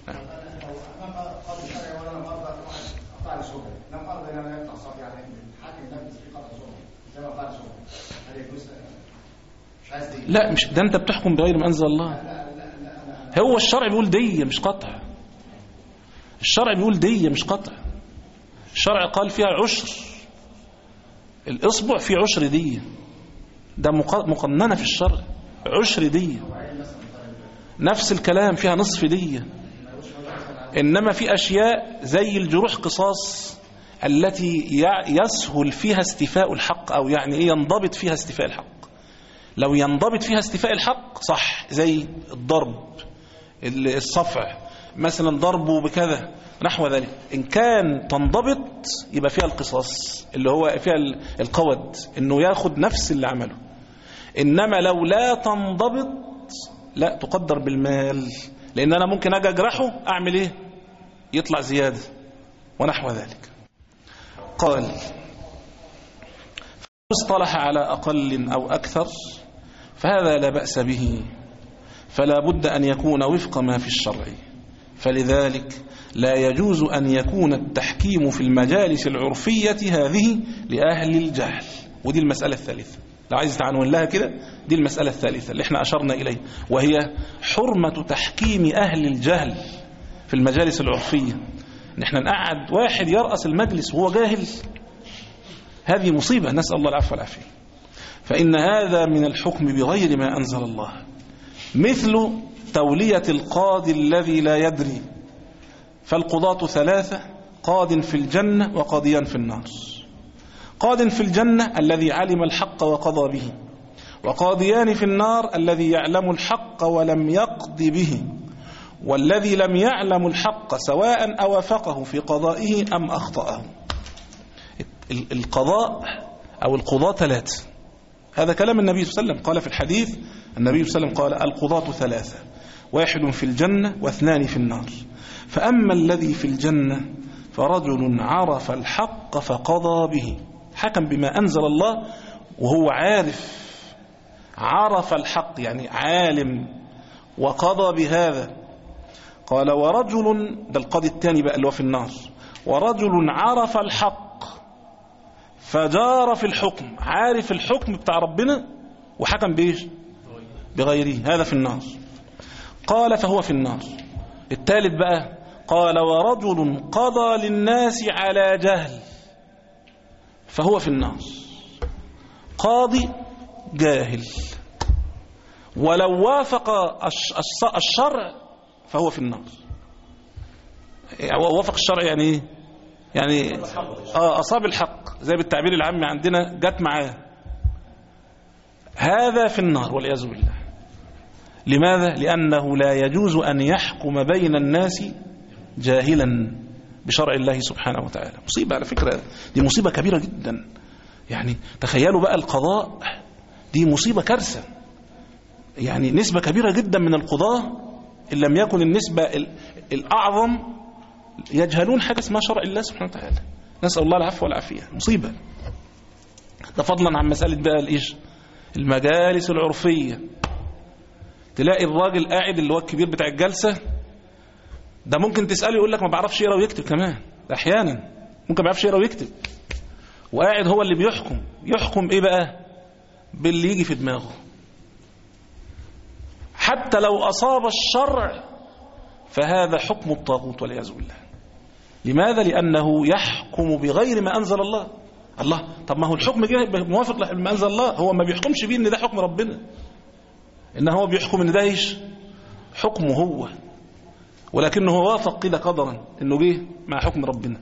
لا مش ده، أنت بتحكم بغير ما أنزل الله. هو الشرع بيقول دية مش قطع، الشرع بيقول دية مش قطع، الشرع قال فيها عشر، الإصبع فيه عشر دية، ده مقننة في الشرع، عشر دية. نفس الكلام فيها نصف دية. إنما في أشياء زي الجروح قصاص التي يسهل فيها استيفاء الحق، أو يعني إيه ينضبط فيها استيفاء الحق. لو ينضبط فيها استيفاء الحق صح، زي الضرب الصفع مثلا، ضربه بكذا نحو ذلك، إن كان تنضبط يبقى فيها القصاص اللي هو فيها القود، إنه ياخد نفس اللي عمله. إنما لو لا تنضبط لا تقدر بالمال، لأن أنا ممكن أجي أجرحه أعمل إيه يطلع زيادة ونحو ذلك. قال اصطلح على أقل أو أكثر فهذا لا بأس به، فلا بد أن يكون وفق ما في الشرع، فلذلك لا يجوز أن يكون التحكيم في المجالس العرفية هذه لأهل الجهل. ودي المسألة الثالثة، لو عايز تعنون لها كده، دي المسألة الثالثة اللي احنا أشرنا إليه، وهي حرمة تحكيم أهل الجهل في المجالس العرفية. نحن نقعد واحد يرأس المجلس وهو جاهل، هذه مصيبة، نسأل الله العفو والعافية. فإن هذا من الحكم بغير ما أنزل الله، مثل تولية القاضي الذي لا يدري، فالقضاة ثلاثة: قاض في الجنة وقاضيان في النار. قاض في الجنة الذي علم الحق وقضى به، وقاضيان في النار الذي يعلم الحق ولم يقض به، والذي لم يعلم الحق سواء أوافقه في قضائه أم أخطأه. القضاء أو القضاة ثلاثة. هذا كلام النبي صلى الله عليه وسلم، قال في الحديث النبي صلى الله عليه وسلم قال القضاة ثلاثة، واحد في الجنة واثنان في النار. فأما الذي في الجنة فرجل عرف الحق فقضى به، حكم بما أنزل الله وهو عارف، عرف الحق يعني عالم وقضى بهذا. قال ورجل، ده القاضي الثاني بقى اللي هو في النار، ورجل عرف الحق فجار في الحكم، عارف الحكم بتاع ربنا وحكم بإيش؟ بغيره، هذا في النار. قال فهو في النار. الثالث بقى قال ورجل قضى للناس على جهل فهو في النار. قاضي جاهل ولو وافق الشرع فهو في النار. وافق الشرع يعني ايه؟ يعني اه اصاب الحق، زي بالتعبير العامي عندنا جت معاه، هذا في النار والعياذ بالله. لماذا؟ لأنه لا يجوز أن يحكم بين الناس جاهلا بشرع الله سبحانه وتعالى. مصيبة على فكرة، دي مصيبة كبيرة جدا. يعني تخيلوا بقى القضاء، دي مصيبة كارثة. يعني نسبة كبيرة جدا من القضاة إن لم يكن النسبة الأعظم يجهلون حاجة اسمها شرع الله سبحانه وتعالى. نسأل الله العفو والعافية. مصيبة. ده فضلا عن مسألة بقى الإيش؟ المجالس العرفية. تلاقي الراجل قاعد اللي هو الكبير بتاع الجلسة ده ممكن تسأله يقول لك ما بعرفش يقرأ ويكتب كمان، ده أحيانا ممكن ما بعرفش يقرأ ويكتب، وقاعد هو اللي بيحكم. يحكم إيه بقى؟ باللي يجي في دماغه، حتى لو أصاب الشرع فهذا حكم الطاغوت والعياذ بالله. لماذا؟ لأنه يحكم بغير ما أنزل الله. الله، طب ما هو الحكم موافق لما أنزل الله، هو ما بيحكمش بيه إن ده حكم ربنا، إن هو بيحكم إن ده إيش؟ حكمه هو، ولكنه وافق كده قدرا إنه جه مع حكم ربنا.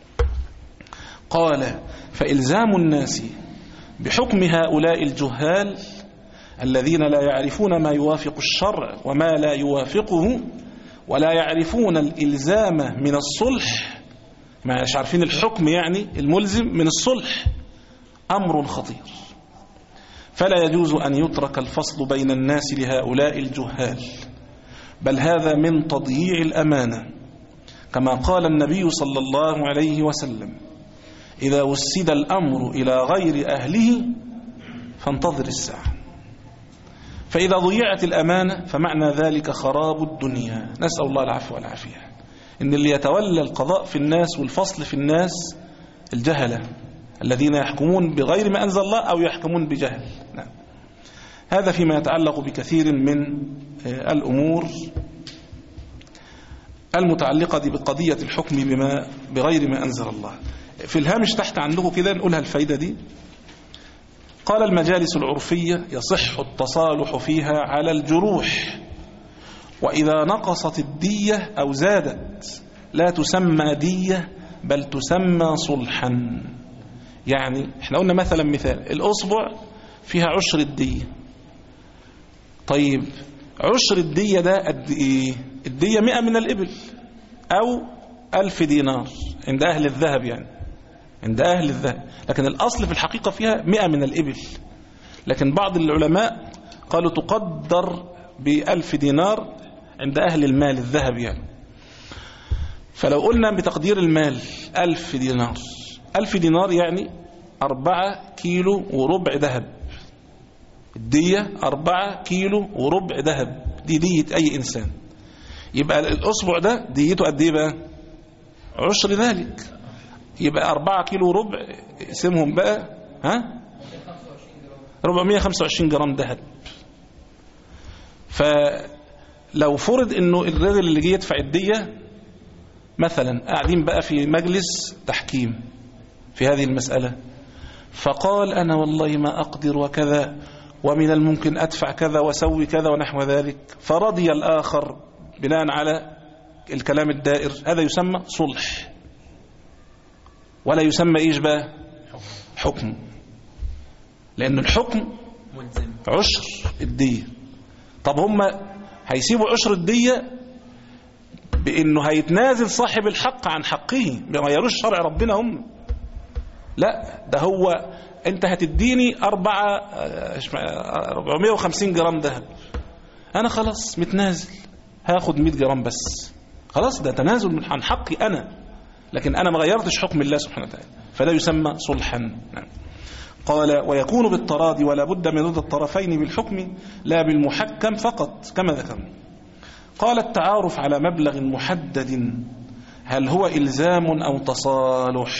قال فإلزام الناس بحكم هؤلاء الجهال الذين لا يعرفون ما يوافق الشرع وما لا يوافقه، ولا يعرفون الإلزام من الصلح، مش عارفين الحكم يعني الملزم من الصلح، أمر خطير. فلا يجوز أن يترك الفصل بين الناس لهؤلاء الجهال، بل هذا من تضييع الأمانة، كما قال النبي صلى الله عليه وسلم إذا وسد الأمر إلى غير أهله فانتظر الساعة. فإذا ضيعت الأمانة فمعنى ذلك خراب الدنيا. نسأل الله العفو والعافية. إن اللي يتولى القضاء في الناس والفصل في الناس الجهلة الذين يحكمون بغير ما أنزل الله أو يحكمون بجهل. نعم. هذا فيما يتعلق بكثير من الأمور المتعلقة بقضية الحكم بما بغير ما أنزل الله. في الهامش تحت عندكم كده نقولها الفايدة دي. قال المجالس العرفية يصح التصالح فيها على الجروح، وإذا نقصت الدية أو زادت لا تسمى دية بل تسمى صلحا. يعني احنا قلنا مثلا مثال الأصبع فيها عشر الدية. طيب عشر الدية ده قد ايه؟ الدية مئة من الإبل أو ألف دينار عند أهل الذهب، يعني عند أهل الذهب، لكن الأصل في الحقيقة فيها مئة من الإبل. لكن بعض العلماء قالوا تقدر بألف دينار عند أهل المال الذهب يعني. فلو قلنا بتقدير المال ألف دينار، ألف دينار يعني أربعة كيلو وربع ذهب. الدية أربعة كيلو وربع ذهب، دي دية أي إنسان. يبقى الأصبع ده ديته قد إيه بقى؟ عشر ذلك. يبقى أربعة كيلو وربع اسمهم بقى ها أربعمائة وخمسة وعشرين جرام ذهب. فلو فرض إنه الراجل اللي جه يدفع الدية مثلا قاعدين بقى في مجلس تحكيم في هذه المسألة، فقال أنا والله ما أقدر وكذا، ومن الممكن أدفع كذا وسوي كذا ونحو ذلك، فرضي الآخر بناء على الكلام الدائر، هذا يسمى صلح، ولا يسمى إيش بقى؟ حكم. لأن الحكم عشر الدية. طب هم هيسيبوا عشر الدية بأنه هيتنازل صاحب الحق عن حقه، ما يغيروش شرع ربنا هم. لا، ده هو انت هتديني أربعة أربعمائة وخمسين جرام ذهب، انا خلاص متنازل هاخد مئة جرام بس، خلاص ده تنازل من عن حقي انا، لكن انا ما غيرتش حكم الله سبحانه وتعالى، فلا يسمى صلحا. نعم. قال ويكون بالتراضي ولا بد من رضا الطرفين بالحكم لا بالمحكم فقط كما ذكرنا. قال التعارف على مبلغ محدد هل هو إلزام أو تصالح؟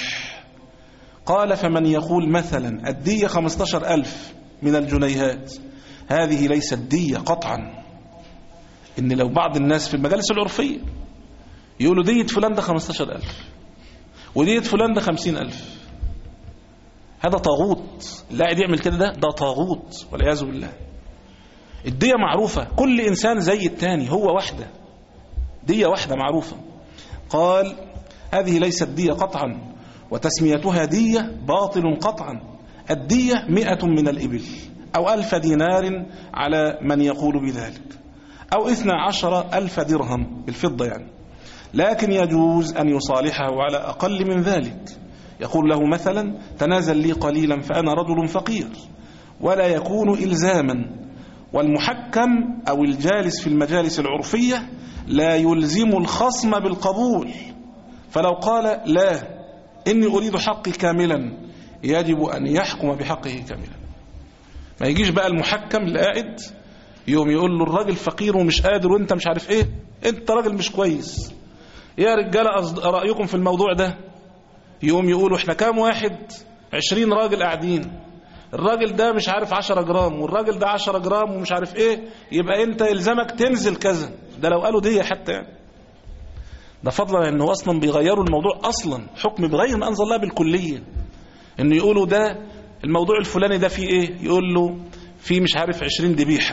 قال فمن يقول مثلا الدية خمسة عشر ألف من الجنيهات، هذه ليست دية قطعا. إن لو بعض الناس في المجالس العرفية يقولوا دية فلان ده خمسة عشر ألف ودية فلان ده خمسين ألف، هذا طاغوت. اللي قاعد يعمل كده ده ده طاغوت والعياذ بالله. الدية معروفة، كل إنسان زي التاني، هو واحدة، دية واحدة معروفة. قال هذه ليست دية قطعا، وتسميتها دية باطل قطعا. الدية مئة من الإبل أو ألف دينار على من يقول بذلك، أو اثنى عشر ألف درهم بالفضة يعني، لكن يجوز أن يصالحه على أقل من ذلك. يقول له مثلا تنازل لي قليلا فأنا رجل فقير، ولا يكون إلزاما. والمحكم أو الجالس في المجالس العرفية لا يلزم الخصم بالقبول، فلو قال لا إني أريد حقي كاملا يجب أن يحكم بحقه كاملا. ما يجيش بقى المحكم اللي قاعد يوم يقول له الراجل فقير ومش قادر وانت مش عارف ايه، انت راجل مش كويس يا رجالة رأيكم في الموضوع ده. يوم يقولوا احنا كام واحد؟ عشرين راجل قاعدين، الراجل ده مش عارف عشرة جرام والراجل ده عشرة جرام ومش عارف ايه، يبقى انت يلزمك تنزل كذا. ده لو قالوا دي حتى يعني، ده فضلا انه اصلا بيغيروا الموضوع اصلا حكم بغير ما انزل الله بالكلية. انه يقولوا ده الموضوع الفلاني ده فيه ايه، يقول له فيه مش عارف عشرين ذبيحة،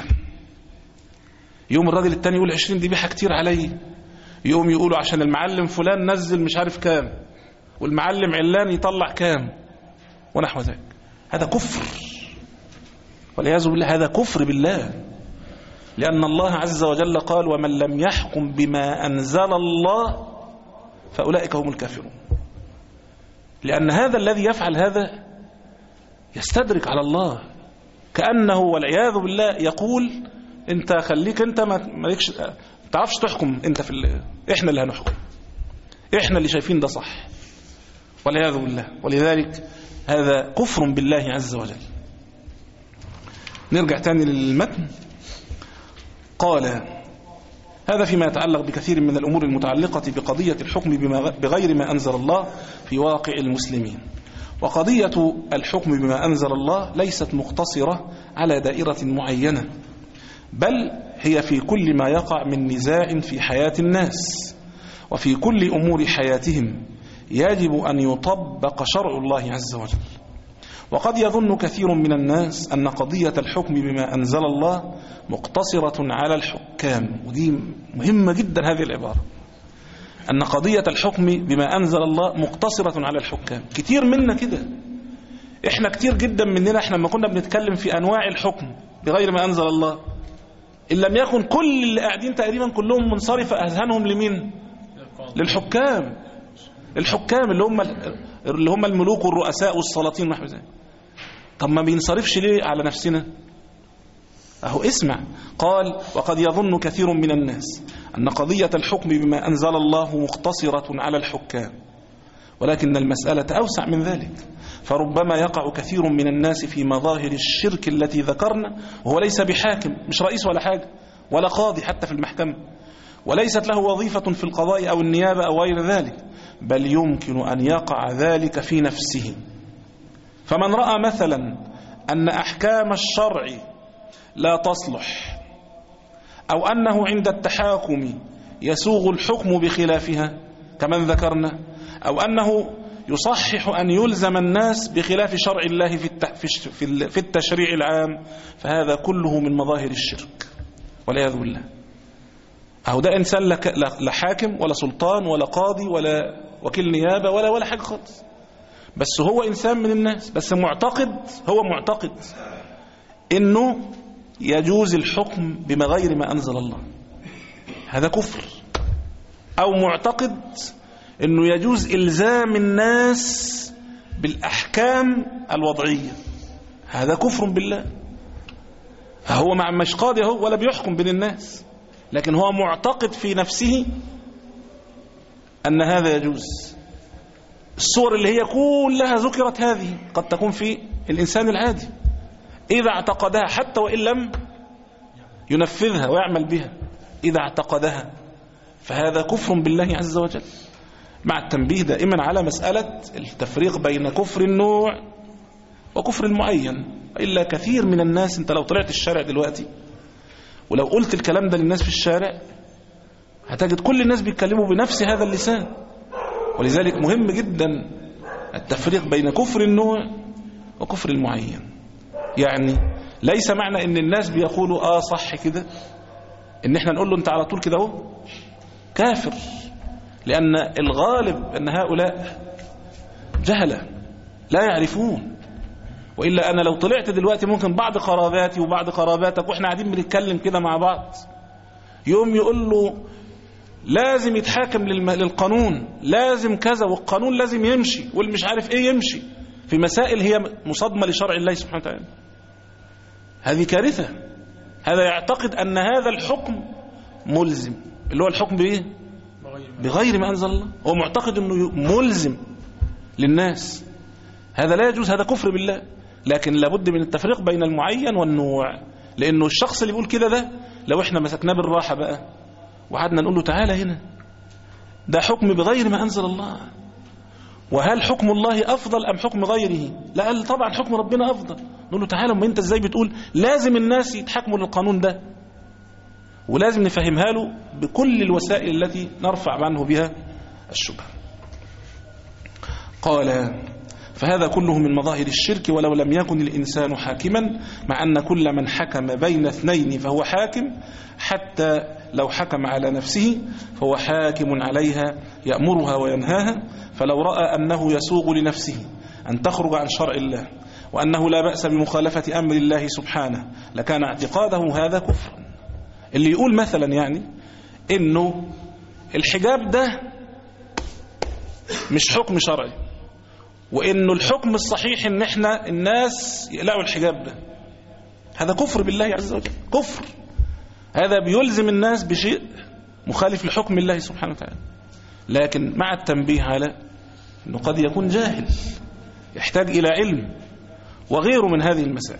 يوم الراجل التاني يقول عشرين ذبيحة كتير علي، يوم يقولوا عشان المعلم فلان نزل مش عارف كام والمعلم علان يطلع كام ونحو ذلك. هذا كفر والعياذ بالله، هذا كفر بالله، لأن الله عز وجل قال ومن لم يحكم بما أنزل الله فأولئك هم الكافرون. لأن هذا الذي يفعل هذا يستدرك على الله، كأنه والعياذ بالله يقول انت خليك انت ما مالكش تعرفش تحكم انت في ال... احنا اللي هنحكم، احنا اللي شايفين ده صح والعياذ بالله. ولذلك هذا كفر بالله عز وجل. نرجع تاني للمتن. قال هذا فيما يتعلق بكثير من الأمور المتعلقة بقضية الحكم بما بغير ما أنزل الله في واقع المسلمين. وقضية الحكم بما أنزل الله ليست مقتصرة على دائرة معينة، بل هي في كل ما يقع من نزاع في حياة الناس وفي كل أمور حياتهم يجب أن يطبق شرع الله عز وجل. وقد يظن كثير من الناس أن قضية الحكم بما أنزل الله مقتصرة على الحكام، ودي مهمة جدا هذه العبارة، أن قضية الحكم بما أنزل الله مقتصرة على الحكام. كتير منا كده، إحنا كتير جدا مننا إحنا لما كنا بنتكلم في أنواع الحكم بغير ما أنزل الله، إن لم يكن كل اللي قاعدين تقريبا كلهم منصرفة أذهانهم لمين؟ للحكام. الحكام اللي هم اللي هم الملوك والرؤساء والسلاطين ونحو ذلك. طب ما بينصرفش ليه على نفسنا؟ أهو اسمع. قال وقد يظن كثير من الناس أن قضية الحكم بما أنزل الله مقتصرة على الحكام، ولكن المسألة أوسع من ذلك، فربما يقع كثير من الناس في مظاهر الشرك التي ذكرنا وهو ليس بحاكم، مش رئيس ولا حاجة ولا قاضي حتى في المحكمة، وليست له وظيفة في القضاء أو النيابة أو غير ذلك، بل يمكن أن يقع ذلك في نفسه. فمن رأى مثلا أن أحكام الشرع لا تصلح، أو أنه عند التحاكم يسوغ الحكم بخلافها كمن ذكرنا، أو أنه يصحح أن يلزم الناس بخلاف شرع الله في التشريع العام، فهذا كله من مظاهر الشرك والعياذ بالله. أهو ده إنسان لا حاكم ولا سلطان ولا قاضي ولا وكيل نيابة ولا ولا حاجة خالص، بس هو إنسان من الناس، بس معتقد، هو معتقد إنه يجوز الحكم بما غير ما أنزل الله، هذا كفر. أو معتقد إنه يجوز إلزام الناس بالأحكام الوضعية، هذا كفر بالله. هو مع مش قاضي هو ولا بيحكم بين الناس، لكن هو معتقد في نفسه أن هذا يجوز. الصور اللي هي كلها ذكرت هذه قد تكون في الإنسان العادي إذا اعتقدها، حتى وإن لم ينفذها ويعمل بها، إذا اعتقدها فهذا كفر بالله عز وجل، مع التنبيه دائما على مسألة التفريق بين كفر النوع وكفر المعين. إلا كثير من الناس، انت لو طلعت الشارع دلوقتي ولو قلت الكلام ده للناس في الشارع هتجد كل الناس بيتكلموا بنفس هذا اللسان. ولذلك مهم جدا التفريق بين كفر النوع وكفر المعين. يعني ليس معنى ان الناس بيقولوا اه صح كده ان احنا نقول له انت على طول كده اهو كافر، لان الغالب ان هؤلاء جهلة لا يعرفون. وإلا أنا لو طلعت دلوقتي ممكن بعض قراباتي وبعض قراباتك وإحنا قاعدين بنتكلم كده مع بعض يوم يقول له لازم يتحاكم للقانون، لازم كذا، والقانون لازم يمشي والمش عارف إيه يمشي في مسائل هي مصادمة لشرع الله سبحانه وتعالى. هذه كارثة. هذا يعتقد أن هذا الحكم ملزم، اللي هو الحكم بإيه؟ بغير ما أنزل الله. هو معتقد أنه ملزم للناس. هذا لا يجوز، هذا كفر بالله. لكن لابد من التفريق بين المعين والنوع، لأنه الشخص اللي بيقول كده ده لو احنا مسكناه بالراحة بقى وقعدنا نقول له تعالى هنا ده حكم بغير ما أنزل الله، وهل حكم الله أفضل أم حكم غيره؟ لا، قال طبعا حكم ربنا أفضل. نقول له تعالى، ما أنت إزاي بتقول لازم الناس يتحكموا للقانون ده؟ ولازم نفهمها له بكل الوسائل التي نرفع عنه بها الشبهة. قال فهذا كله من مظاهر الشرك ولو لم يكن الإنسان حاكما، مع أن كل من حكم بين اثنين فهو حاكم، حتى لو حكم على نفسه فهو حاكم عليها يأمرها وينهاها. فلو رأى أنه يسوغ لنفسه أن تخرج عن شرع الله وأنه لا بأس بمخالفة أمر الله سبحانه لكان اعتقاده هذا كفر. اللي يقول مثلا يعني إنه الحجاب ده مش حكم شرعي، وإنه الحكم الصحيح إن إحنا الناس يقلعوا الحجاب ده، هذا كفر بالله عز وجل، كفر. هذا بيلزم الناس بشيء مخالف لحكم الله سبحانه وتعالى. لكن مع التنبيه على أنه قد يكون جاهل يحتاج إلى علم وغيره من هذه المسائل.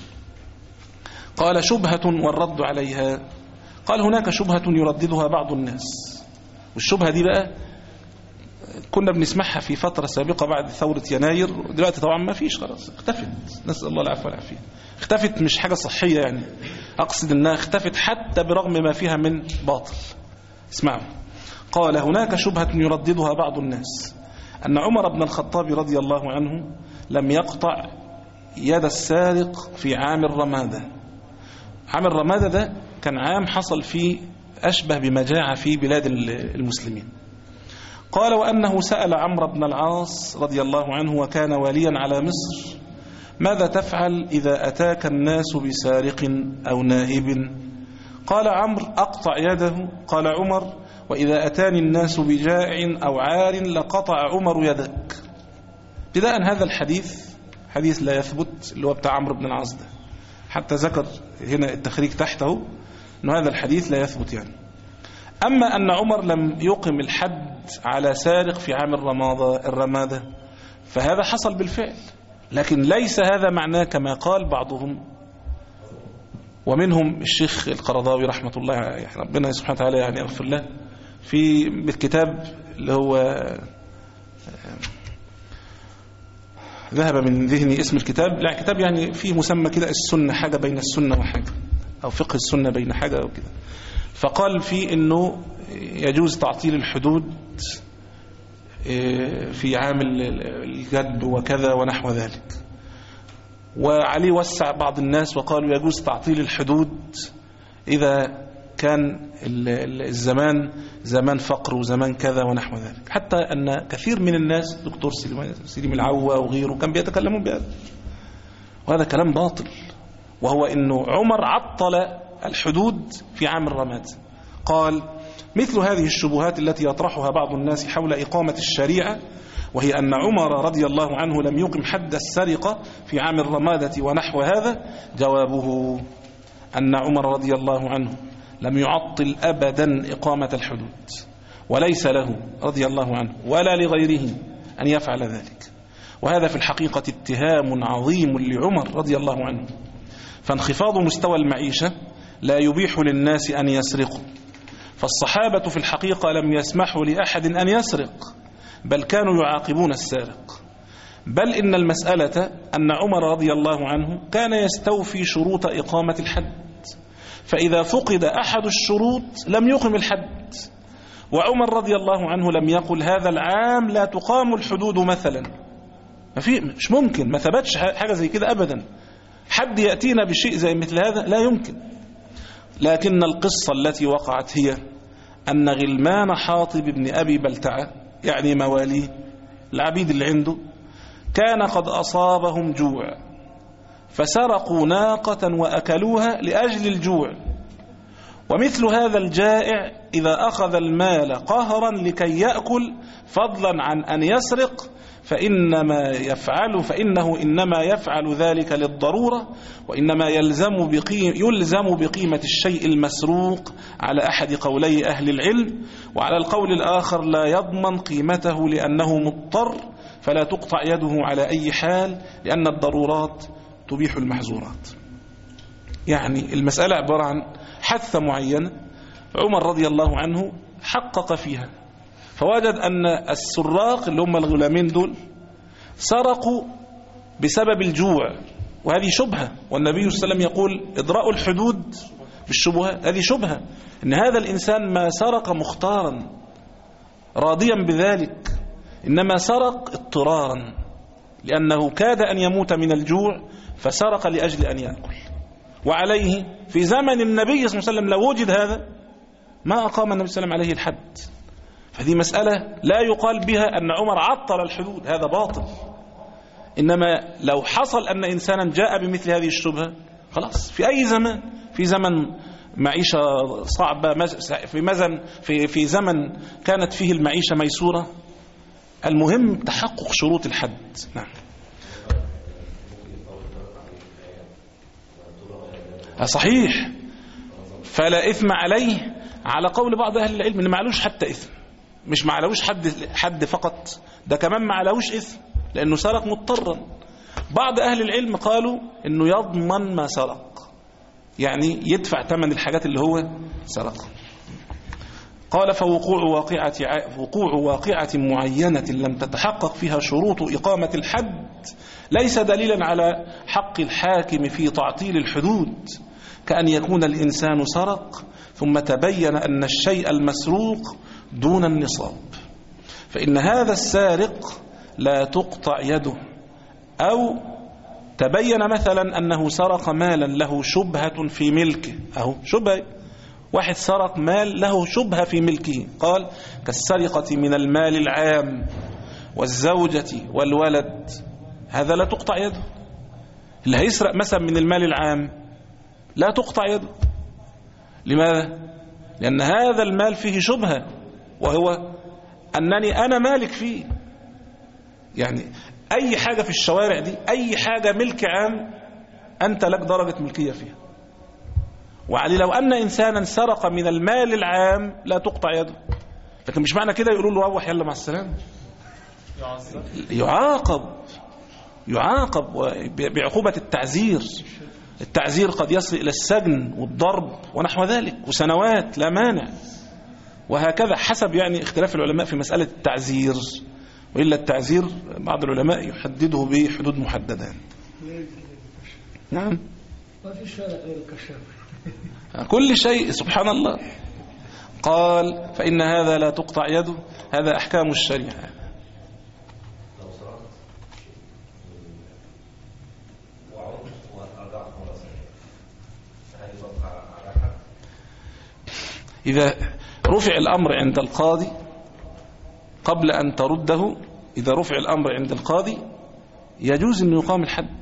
قال شبهة والرد عليها. قال هناك شبهة يرددها بعض الناس، والشبهة دي بقى كنا بنسمعها في فترة سابقة بعد ثورة يناير، دلوقتي طبعا ما فيش، خلاص اختفت، نسأل الله العفو والعافية. اختفت مش حاجة صحية يعني، أقصد أنها اختفت حتى برغم ما فيها من باطل. اسمعوا. قال هناك شبهة يرددها بعض الناس أن عمر بن الخطاب رضي الله عنه لم يقطع يد السارق في عام الرمادة. عام الرمادة ده كان عام حصل فيه أشبه بمجاعة في بلاد المسلمين. قال وأنه سأل عمرو بن العاص رضي الله عنه وكان واليا على مصر ماذا تفعل إذا أتاك الناس بسارق أو ناهب؟ قال عمرو أقطع يده. قال عمر وإذا أتاني الناس بجائع أو عار لقطع عمر يدك. ابتداء هذا الحديث حديث لا يثبت، اللي هو بتاع عمرو بن العاص ده، حتى ذكر هنا التخريج تحته أن هذا الحديث لا يثبت يعني. أما أن عمر لم يقم الحد على سارق في عام الرمادة فهذا حصل بالفعل، لكن ليس هذا معناه كما قال بعضهم، ومنهم الشيخ القرضاوي رحمة الله يعني ربنا سبحانه وتعالى يعني يغفر له، في بالكتاب اللي هو ذهب من ذهني اسم الكتاب، لا كتاب يعني فيه مسمى كده السنة، حاجة بين السنة وحاجة، أو فقه السنة بين حاجة أو كده. فقال فيه أنه يجوز تعطيل الحدود في عام الجدب وكذا ونحو ذلك. وعليه وسع بعض الناس وقالوا يجوز تعطيل الحدود إذا كان الزمان زمان فقر وزمان كذا ونحو ذلك، حتى أن كثير من الناس دكتور سليم العوة وغيره كان بيتكلمون بهذا، وهذا كلام باطل. وهو أنه عمر عطل الحدود في عام الرماد. قال مثل هذه الشبهات التي يطرحها بعض الناس حول إقامة الشريعة وهي أن عمر رضي الله عنه لم يقم حد السرقة في عام الرمادة ونحو هذا؟ جوابه أن عمر رضي الله عنه لم يعطل أبدا إقامة الحدود، وليس له رضي الله عنه ولا لغيره أن يفعل ذلك. وهذا في الحقيقة اتهام عظيم لعمر رضي الله عنه. فانخفاض مستوى المعيشة لا يبيح للناس أن يسرقوا، فالصحابة في الحقيقة لم يسمحوا لأحد أن يسرق، بل كانوا يعاقبون السارق. بل إن المسألة أن عمر رضي الله عنه كان يستوفي شروط إقامة الحد، فإذا فقد أحد الشروط لم يقم الحد. وعمر رضي الله عنه لم يقل هذا العام لا تقام الحدود مثلا، ما في مش ممكن، ما ثبتش حاجة زي كده أبدا. حد يأتينا بشيء زي مثل هذا لا يمكن. لكن القصة التي وقعت هي أن غلمان حاطب بن أبي بلتعة، يعني مواليه العبيد اللي عنده، كان قد أصابهم جوع فسرقوا ناقة وأكلوها لأجل الجوع. ومثل هذا الجائع إذا أخذ المال قهرا لكي يأكل فضلا عن أن يسرق فإنما يفعل فإنه إنما يفعل ذلك للضرورة، وإنما يلزم بقيم يلزم بقيمة الشيء المسروق على أحد قولي أهل العلم، وعلى القول الآخر لا يضمن قيمته لأنه مضطر فلا تقطع يده على أي حال، لأن الضرورات تبيح المحظورات. يعني المسألة عبارة عن حثة معينة عمر رضي الله عنه حقق فيها، فوجد أن السراق اللي هم الغلامين دول سرقوا بسبب الجوع، وهذه شبهة، والنبي صلى الله عليه وسلم يقول ادرأوا الحدود بالشبهات. هذه شبهة إن هذا الإنسان ما سرق مختارا راضيا بذلك، إنما سرق اضطرارا لأنه كاد أن يموت من الجوع فسرق لأجل أن يأكل. وعليه في زمن النبي صلى الله عليه وسلم لو وجد هذا ما أقام النبي صلى الله عليه وسلم عليه الحد. فهذه مسألة لا يقال بها أن عمر عطل الحدود، هذا باطل. إنما لو حصل أن إنسانا جاء بمثل هذه الشبهة خلاص، في أي زمان، في زمن معيشة صعبة، في مزن في في زمن كانت فيه المعيشة ميسورة، المهم تحقق شروط الحد. نعم صحيح، فلا إثم عليه على قول بعض أهل العلم إن معلوش حتى إثم، مش معلوش حد حد فقط، ده كمان معلوش إثم لأنه سرق مضطرا. بعض أهل العلم قالوا إنه يضمن ما سرق، يعني يدفع ثمن الحاجات اللي هو سرقها. قال فوقوع واقعة وقوع واقعة معينة لم تتحقق فيها شروط إقامة الحد ليس دليلا على حق الحاكم في تعطيل الحدود، كأن يكون الإنسان سرق ثم تبين أن الشيء المسروق دون النصاب، فإن هذا السارق لا تقطع يده. أو تبين مثلا أنه سرق مالا له شبهة في ملكه، أهو شبهة، واحد سرق مال له شبهة في ملكه، قال كالسرقة من المال العام والزوجة والولد، هذا لا تقطع يده. اللي هيسرق مثلا من المال العام لا تقطع يده. لماذا؟ لأن هذا المال فيه شبهة، وهو أنني أنا مالك فيه. يعني أي حاجة في الشوارع دي، أي حاجة ملك عام أنت لك درجة ملكية فيها. وعلي لو أن إنسانا سرق من المال العام لا تقطع يده، لكن مش معنى كده يقولوا له روح يلا مع السلامة، يعاقب يعاقب بعقوبة التعزير. التعزير قد يصل إلى السجن والضرب ونحو ذلك وسنوات لا مانع، وهكذا حسب يعني اختلاف العلماء في مسألة التعزير. وإلا التعزير بعض العلماء يحدده بحدود محددة. نعم ما في شارع غير الكشاف كل شيء سبحان الله. قال فإن هذا لا تقطع يده، هذا أحكام الشريعة. إذا رفع الأمر عند القاضي قبل أن ترده، إذا رفع الأمر عند القاضي يجوز أن يقام الحد.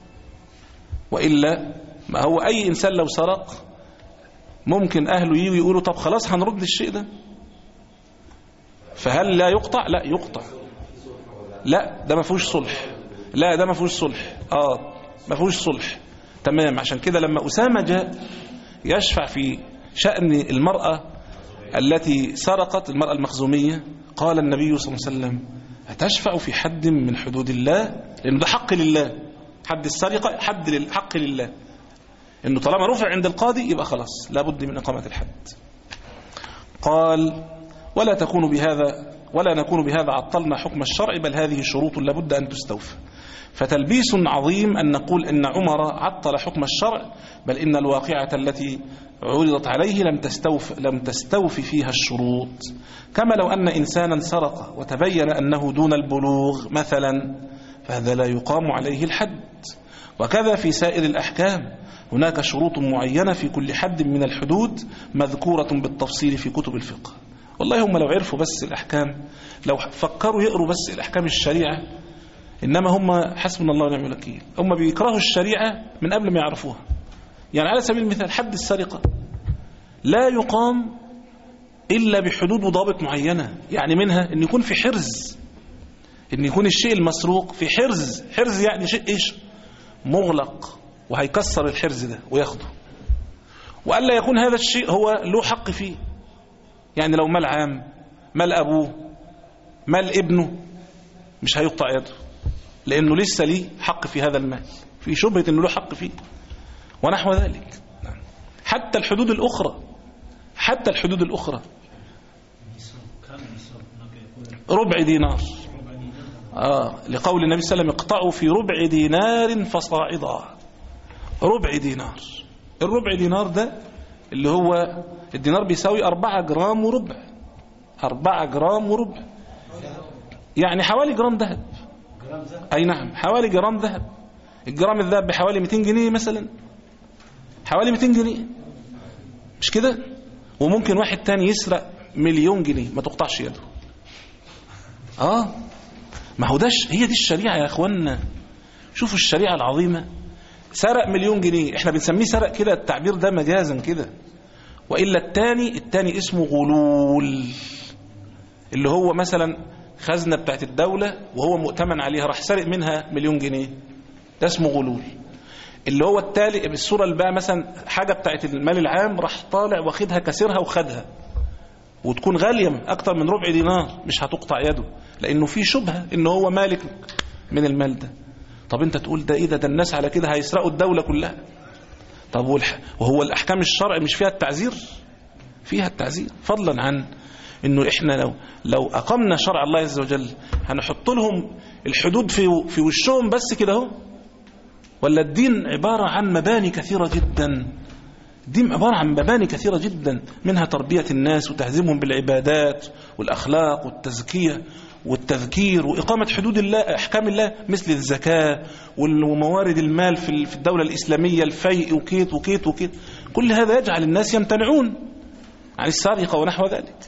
وإلا ما هو أي إنسان لو سرق ممكن أهله يجوا يقولوا طب خلاص هنرد الشيء ده، فهل لا يقطع؟ لا يقطع. لا ده ما فيهوش صلح، لا ده ما فيهوش صلح، اه ما فيهوش صلح. تمام. عشان كده لما أسامة جاء يشفع في شأن المرأة التي سرقت، المرأة المخزومية، قال النبي صلى الله عليه وسلم هتشفع في حد من حدود الله؟ لأنه ده حق لله، حد السرقة حد للحق لله، إنه طالما رفع عند القاضي يبقى خلاص لابد من إقامة الحد. قال ولا تكون بهذا ولا نكون بهذا عطلنا حكم الشرع، بل هذه شروط لابد أن تستوفى. فتلبيس عظيم أن نقول إن عمر عطل حكم الشرع، بل إن الواقعة التي عرضت عليه لم تستوف لم تستوفي فيها الشروط. كما لو أن إنسانا سرق وتبين أنه دون البلوغ مثلا، فهذا لا يقام عليه الحد. وكذا في سائر الأحكام هناك شروط معينة في كل حد من الحدود مذكورة بالتفصيل في كتب الفقه. والله هم لو عرفوا بس الأحكام، لو فكروا يقروا بس الأحكام الشريعة، إنما هم حسبنا الله ونعم الوكيل، هم بيكرهوا الشريعة من قبل ما يعرفوها. يعني على سبيل المثال حد السرقة لا يقام إلا بحدود وضابط معينة، يعني منها أن يكون في حرز، أن يكون الشيء المسروق في حرز. حرز يعني شيء إيش؟ مغلق، وهيكسر الحرز ده وياخده. وألا يكون هذا الشيء هو له حق فيه، يعني لو مال عام، مال أبوه، مال ابنه، مش هيقطع يده، لأنه لسه ليه حق في هذا المال، في شبهة أنه له حق فيه ونحو ذلك. حتى الحدود الأخرى، حتى الحدود الأخرى ربع دينار، آه لقول النبي صلى الله عليه وسلم اقطعوا في ربع دينار فصاعدا. ربع دينار، الربع دينار ده اللي هو الدينار بيساوي أربعة جرام وربع، أربعة جرام وربع، يعني حوالي جرام ذهب. أي نعم، حوالي جرام ذهب. الجرام الذهب بحوالي مئتين جنيه مثلا، حوالي مئتين جنيه، مش كده؟ وممكن واحد تاني يسرق مليون جنيه ما تقطعش يده. آه ما هو ده هي دي الشريعة يا أخوانا. شوفوا الشريعة العظيمة. سرق مليون جنيه، احنا بنسميه سرق كده، التعبير ده مجازا كده. وإلا التاني التاني اسمه غلول، اللي هو مثلا خزنة بتاعت الدولة وهو مؤتمن عليها، راح سرق منها مليون جنيه، ده اسمه غلول. اللي هو التالي بالصورة اللي بقى مثلا حاجة بتاعت المال العام راح طالع واخدها كسرها وخدها، وتكون غالية أكتر من ربع دينار، مش هتقطع يده، لأنه في شبهة إنه هو مالك من المال ده. طب أنت تقول ده إيه ده؟ ده الناس على كده هيسرقوا الدولة كلها. طب وهو الأحكام الشرع مش فيها التعزير؟ فيها التعزير، فضلا عن إنه إحنا لو لو أقمنا شرع الله عز وجل هنحط لهم الحدود في في وشهم بس كده اهو. ولا الدين عبارة عن مباني كثيرة جدا، الدين عبارة عن مباني كثيرة جدا، منها تربية الناس وتهذيبهم بالعبادات والأخلاق والتزكية والتذكير وإقامة حدود الله، أحكام الله، مثل الزكاة وموارد المال في الدولة الإسلامية، الفيء وكيت وكيت وكيت. كل هذا يجعل الناس يمتنعون عن السرقة ونحو ذلك.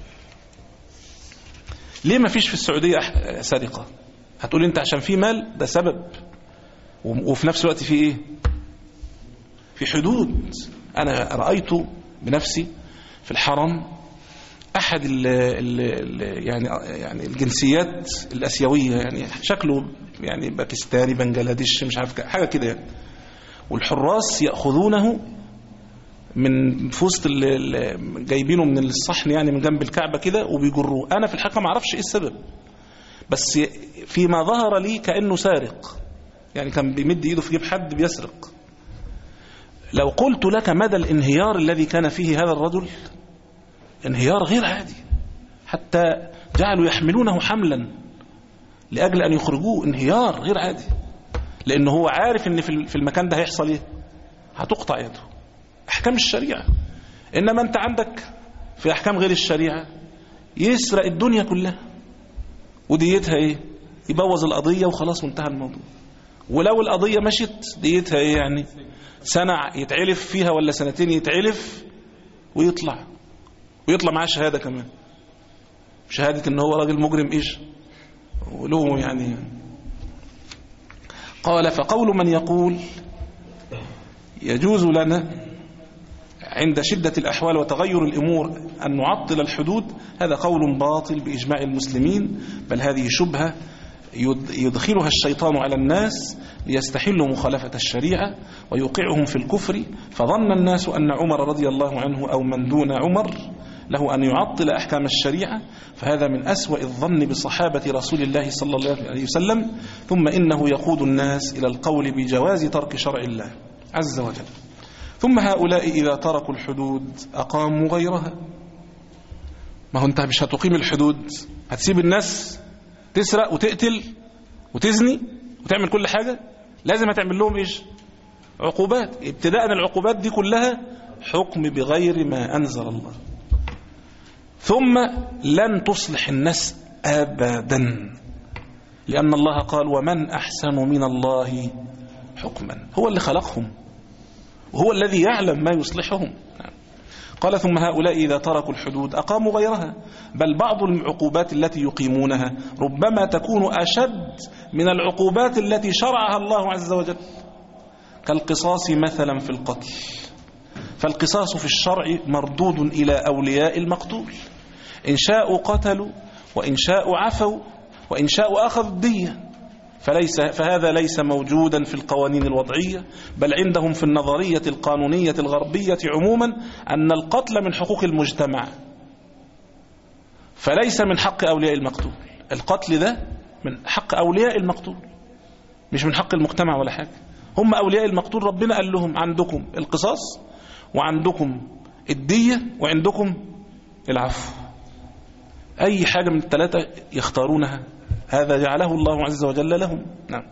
ليه ما فيش في السعودية سرقة؟ هتقول انت عشان في مال، ده سبب، وفي نفس الوقت في ايه؟ في حدود. انا رأيت بنفسي في الحرم احد ال ال ال يعني يعني الجنسيات الاسيويه، يعني شكله يعني باكستاني بنجلاديش مش عارف حاجه كده يعني، والحراس ياخذونه من في وسط جايبينه من الصحن يعني من جنب الكعبه كده وبيجروه. انا في الحقيقه ما اعرفش ايه السبب، بس فيما ظهر لي كانه سارق، يعني كان بيمد ايده في جيب حد بيسرق. لو قلت لك مدى الانهيار الذي كان فيه هذا الرجل، انهيار غير عادي، حتى جعلوا يحملونه حملا لأجل أن يخرجوه. انهيار غير عادي، لأنه هو عارف أن في المكان ده هيحصل إيه؟ هتقطع يده. أحكام الشريعة. إنما أنت عندك في أحكام غير الشريعة يسرق الدنيا كلها، وديتها إيه؟ يبوظ القضية وخلاص وانتهى الموضوع. ولو القضية مشت ديتها إيه يعني؟ سنة يتعلف فيها ولا سنتين يتعلف ويطلع ويطلع معاه شهادة كمان، شهادة ان هو راجل مجرم ايش وله يعني. قال فقول من يقول يجوز لنا عند شدة الأحوال وتغير الأمور أن نعطل الحدود، هذا قول باطل بإجماع المسلمين، بل هذه شبهة يدخلها الشيطان على الناس ليستحلوا مخالفة الشريعة ويوقعهم في الكفر، فظن الناس أن عمر رضي الله عنه أو من دون عمر له أن يعطل أحكام الشريعة، فهذا من أسوأ الظن بصحابة رسول الله صلى الله عليه وسلم. ثم إنه يقود الناس إلى القول بجواز ترك شرع الله عز وجل. ثم هؤلاء إذا تركوا الحدود أقاموا غيرها. ما هو أنت مش هتقيم الحدود، هتسيب الناس تسرق وتقتل وتزني وتعمل كل حاجة، لازم هتعمل لهم إيش؟ عقوبات. ابتداء العقوبات دي كلها حكم بغير ما أنزل الله. ثم لن تصلح الناس أبدا، لأن الله قال ومن أحسن من الله حكما، هو اللي خلقهم وهو الذي يعلم ما يصلحهم. قال ثم هؤلاء إذا تركوا الحدود أقاموا غيرها، بل بعض العقوبات التي يقيمونها ربما تكون أشد من العقوبات التي شرعها الله عز وجل، كالقصاص مثلا في القتل. فالقصاص في الشرع مردود إلى أولياء المقتول، إن شاءوا قتلوا وإن شاءوا عفوا وإن شاءوا أخذوا الدية، فليس فهذا ليس موجودا في القوانين الوضعية، بل عندهم في النظرية القانونية الغربية عموما أن القتل من حقوق المجتمع، فليس من حق أولياء المقتول. القتل ده من حق أولياء المقتول مش من حق المجتمع ولا حاجة. هم أولياء المقتول ربنا قال لهم عندكم القصاص وعندكم الدية وعندكم العفو، أي حاجة من الثلاثة يختارونها هذا جعله الله عز وجل لهم. نعم.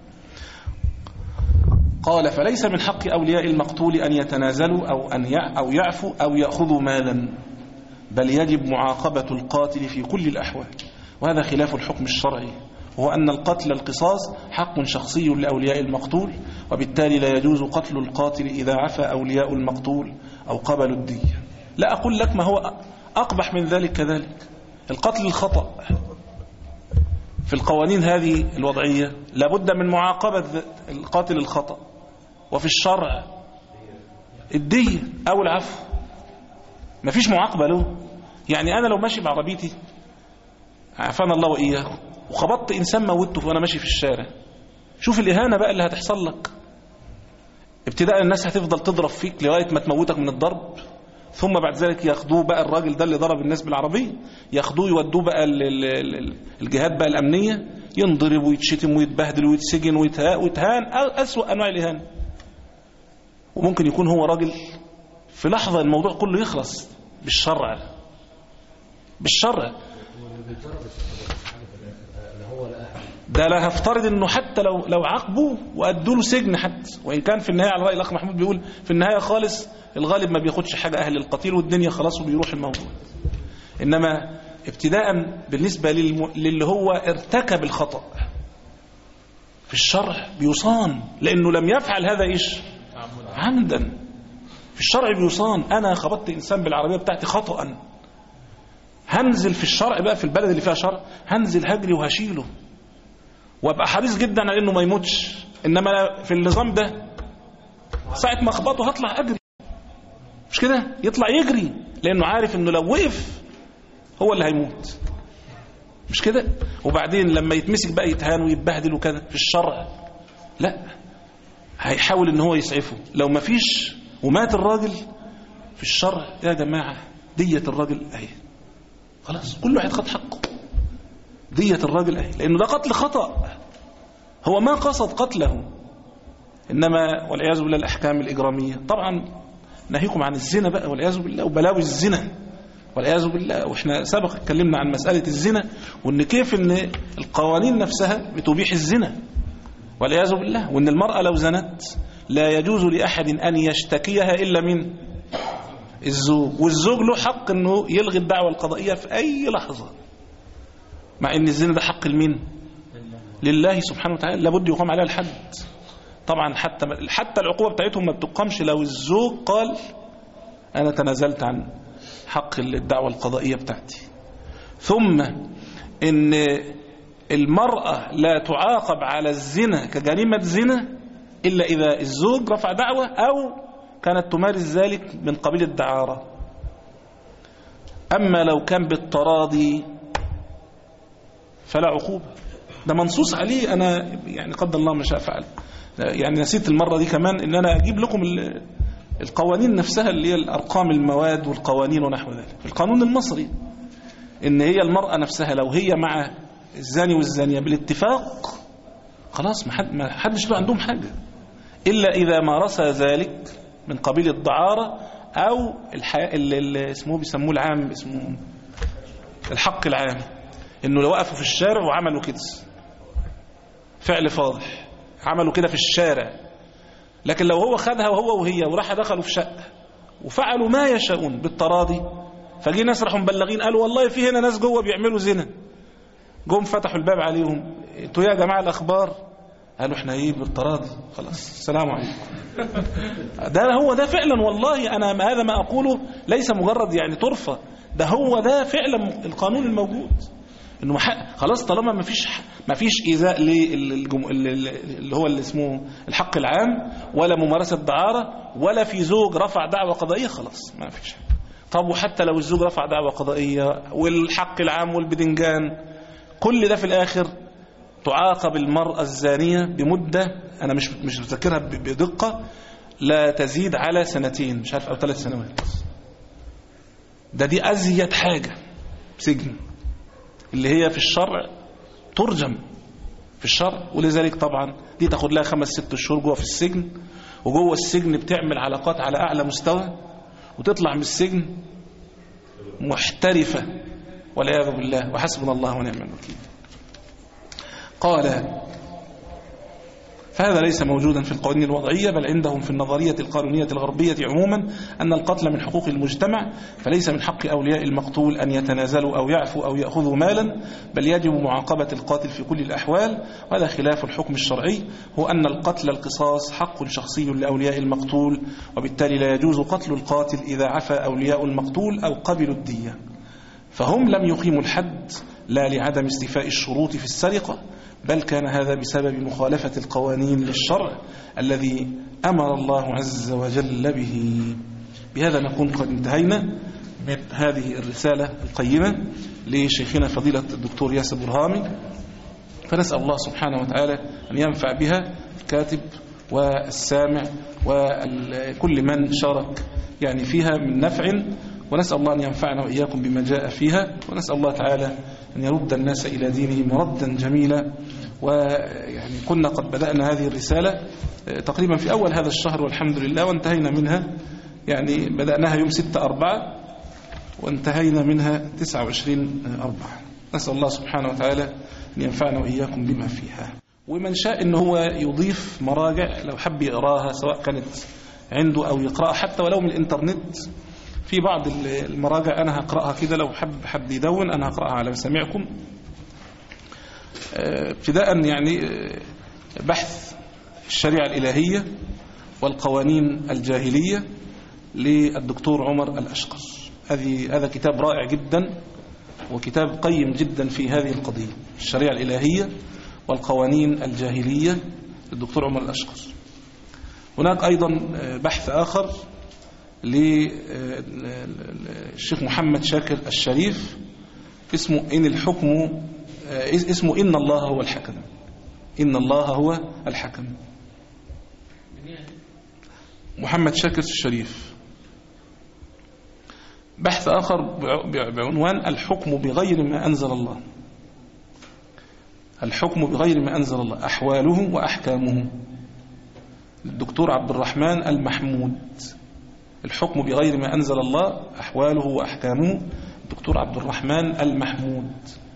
قال فليس من حق أولياء المقتول أن يتنازلوا أو أن أو يعفوا أو يأخذوا مالا، بل يجب معاقبة القاتل في كل الأحوال، وهذا خلاف الحكم الشرعي، وهو أن القتل القصاص حق شخصي لأولياء المقتول، وبالتالي لا يجوز قتل القاتل إذا عفى أولياء المقتول أو قبلوا الدية. لا أقول لك ما هو أقبح من ذلك كذلك، القتل الخطأ في القوانين هذه الوضعية لابد من معاقبة القاتل الخطأ، وفي الشرع الدية أو العفو، ما فيش معاقبة له. يعني أنا لو ماشي بعربيتي عافانا الله وإياه وخبطت إنسان موته وأنا ماشي في الشارع، شوف الإهانة بقى اللي هتحصل لك. ابتداء الناس هتفضل تضرب فيك لغاية ما تموتك من الضرب، ثم بعد ذلك ياخدوه بقى الراجل ده اللي ضرب الناس بالعربية، ياخدوه يودوه بقى الجهات بقى الأمنية، ينضرب ويتشتم ويتبهدل ويتسجن ويتهان، أسوأ أنواع الإهانة. وممكن يكون هو راجل في لحظة الموضوع كله يخلص بالشرع بالشرع ده. لا هفترض انه حتى لو لو عاقبوه وادوا له سجن حتى، وان كان في النهايه على راي الاخ محمود بيقول في النهايه خالص الغالب ما بياخدش حاجه اهل القتيل والدنيا خلاص وبيروح الموضوع. انما ابتداء بالنسبه للي هو ارتكب الخطا في الشرع بيصان، لانه لم يفعل هذا ايش عمدا. في الشرع بيصان. انا خبطت انسان بالعربيه بتاعتي خطا، هنزل في الشرع بقى في البلد اللي فيها شرع، هنزل هجري وهشيله وابقى حريص جدا على انه ما يموتش. انما في النظام ده ساعه ما اخبطه هطلع اجري، مش كده؟ يطلع يجري لانه عارف انه لو وقف هو اللي هيموت، مش كده؟ وبعدين لما يتمسك بقى يتهان ويتبهدل وكذا. في الشرع لا، هيحاول ان هو يسعفه. لو ما فيش ومات الراجل في الشرع يا جماعه دية الراجل اهي، خلاص كل واحد خد حقه، دية الراجل اهي، لانه ده قتل خطأ، هو ما قصد قتله. انما والعياذ بالله الاحكام الاجراميه، طبعا ناهيكم عن الزنا بقى والعياذ بالله وبلاوي الزنا والعياذ بالله. واحنا سبق اتكلمنا عن مساله الزنا وان كيف ان القوانين نفسها بتبيح الزنا والعياذ بالله، وان المراه لو زنت لا يجوز لاحد ان يشتكيها الا من الزوج، والزوج له حق انه يلغي الدعوه القضائيه في اي لحظه، مع ان الزنا ده حق المين؟ لله سبحانه وتعالى، لابد يقام عليها الحد. طبعا حتى حتى العقوبه بتاعتهم ما بتقامش لو الزوج قال انا تنازلت عن حق الدعوه القضائيه بتاعتي. ثم ان المراه لا تعاقب على الزنا كجريمه زنا الا اذا الزوج رفع دعوه او كانت تمارس ذلك من قبيل الدعاره. اما لو كان بالتراضي فلا عقوبه. ده منصوص عليه. أنا يعني قدر الله ما شاء فعل. يعني نسيت المرة دي كمان إن أنا أجيب لكم القوانين نفسها اللي هي الأرقام المواد والقوانين ونحو ذلك. القانون المصري إن هي المرأة نفسها لو هي مع الزاني والزانية بالاتفاق خلاص ما حدش له عندهم حاجة، إلا إذا مارس ذلك من قبيل الدعارة أو اللي اسمه بيسموه العام اسمه الحق العام، إنه لو وقفوا في الشارع وعملوا كده فعل فاضح، عملوا كده في الشارع. لكن لو هو خدها وهو وهي وراح دخلوا في شقة وفعلوا ما يشاءون بالتراضي، فجي ناس راحوا مبلغين قالوا والله في هنا ناس جوه بيعملوا زنا، جم فتحوا الباب عليهم، انتوا يا جماعة الأخبار؟ قالوا احنا ايه بالتراضي، خلاص السلام عليكم. ده هو ده فعلا، والله أنا ما هذا ما أقوله ليس مجرد يعني طرفة، ده هو ده فعلا القانون الموجود. انه خلاص طالما ما فيش ما فيش ايذاء اللي هو اللي اسمه الحق العام، ولا ممارسه دعاره، ولا في زوج رفع دعوى قضائيه، خلاص ما فيش. طب وحتى لو الزوج رفع دعوى قضائيه والحق العام والبدنجان، كل ده في الاخر تعاقب المرأة الزانية بمدة أنا مش مش مذكرها بدقة، لا تزيد على سنتين، مش عارف أو ثلاث سنوات. ده دي أزيد حاجة سجن، اللي هي في الشرع ترجم في الشرع. ولذلك طبعا دي تاخد لها خمس ست شهور جوه في السجن، وجوه السجن بتعمل علاقات على أعلى مستوى، وتطلع من السجن محترفة والعياذ بالله، وحسبنا الله ونعم الوكيل. قال فهذا ليس موجودا في القوانين الوضعية، بل عندهم في النظرية القانونية الغربية عموما أن القتل من حقوق المجتمع، فليس من حق أولياء المقتول أن يتنازلوا أو يعفوا أو يأخذوا مالا، بل يجب معاقبة القاتل في كل الأحوال. وهذا خلاف الحكم الشرعي، هو أن القتل القصاص حق شخصي لأولياء المقتول، وبالتالي لا يجوز قتل القاتل إذا عفى أولياء المقتول أو قبلوا الدية. فهم لم يقيموا الحد لا لعدم استيفاء الشروط في السرقة، بل كان هذا بسبب مخالفة القوانين للشرع الذي أمر الله عز وجل به. بهذا نكون قد انتهينا من هذه الرسالة القيمة لشيخنا فضيلة الدكتور ياسر برهامي، فنسأل الله سبحانه وتعالى أن ينفع بها الكاتب والسامع وكل من شارك يعني فيها من نفع، ونسأل الله أن ينفعنا وإياكم بما جاء فيها، ونسأل الله تعالى أن يرد الناس إلى دينهم ردا جميلا. ويعني كنا قد بدأنا هذه الرسالة تقريبا في أول هذا الشهر والحمد لله، وانتهينا منها يعني بدأناها يوم ستة أربعة وانتهينا منها تسعة وعشرين أربعة. نسأل الله سبحانه وتعالى أن ينفعنا وإياكم بما فيها. ومن شاء أنه هو يضيف مراجع لو حب يقراها سواء كانت عنده أو يقرأها حتى ولو من الإنترنت، في بعض المراجع أنا هقرأها كده، لو حب حد يدون أنا هقرأها على مسامعكم. ابتداء يعني بحث الشريعة الإلهية والقوانين الجاهلية للدكتور عمر الأشقر. هذه هذا كتاب رائع جدا وكتاب قيم جدا في هذه القضية، الشريعة الإلهية والقوانين الجاهلية للدكتور عمر الأشقر. هناك أيضا بحث آخر للشيخ محمد شاكر الشريف اسمه إن الحكم اسمه إن الله هو الحكم. إن الله هو الحكم. محمد شاكر الشريف. بحث آخر بعنوان الحكم بغير ما أنزل الله. الحكم بغير ما أنزل الله، أحواله وأحكامه، للدكتور عبد الرحمن المحمود. الحكم بغير ما أنزل الله، أحواله وأحكامه، الدكتور عبد الرحمن المحمود.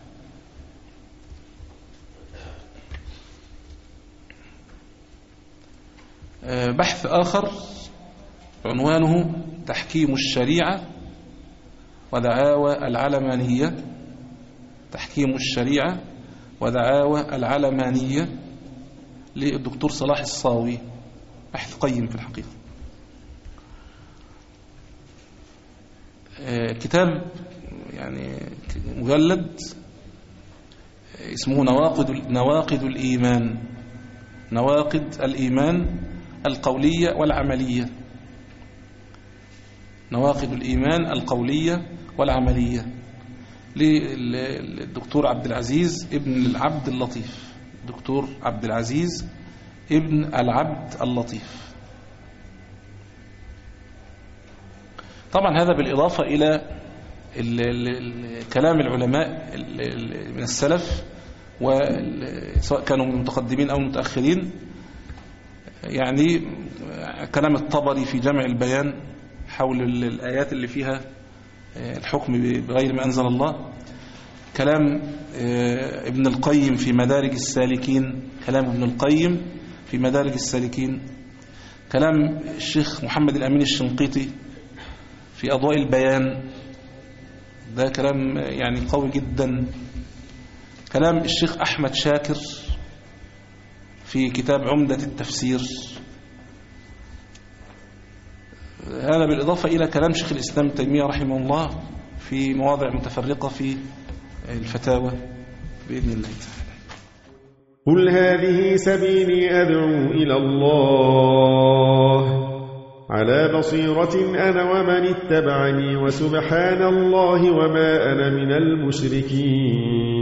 بحث آخر عنوانه تحكيم الشريعة ودعاوى العلمانية. تحكيم الشريعة ودعاوى العلمانية للدكتور صلاح الصاوي. بحث قيم في الحقيقة. كتاب يعني مجلد اسمه نواقض نواقض الإيمان. نواقض الإيمان القولية والعملية. نواقض الإيمان القولية والعملية للدكتور عبد العزيز ابن العبد اللطيف، دكتور عبد العزيز ابن العبد اللطيف. طبعا هذا بالإضافة إلى كلام العلماء من السلف، وسواء كانوا متقدمين أو متأخرين، يعني كلام الطبري في جمع البيان حول الآيات اللي فيها الحكم بغير ما أنزل الله، كلام ابن القيم في مدارج السالكين، كلام ابن القيم في مدارج السالكين، كلام الشيخ محمد الأمين الشنقيطي في أضواء البيان، ده كلام يعني قوي جدا، كلام الشيخ أحمد شاكر في كتاب عمدة التفسير، هذا بالإضافة إلى كلام شيخ الإسلام تيمية رحمه الله في مواضع متفرقة في الفتاوى بإذن الله تعالى. قل هذه سبيلي أدعو إلى الله على بصيرة أنا ومن اتبعني وسبحان الله وما أنا من المشركين.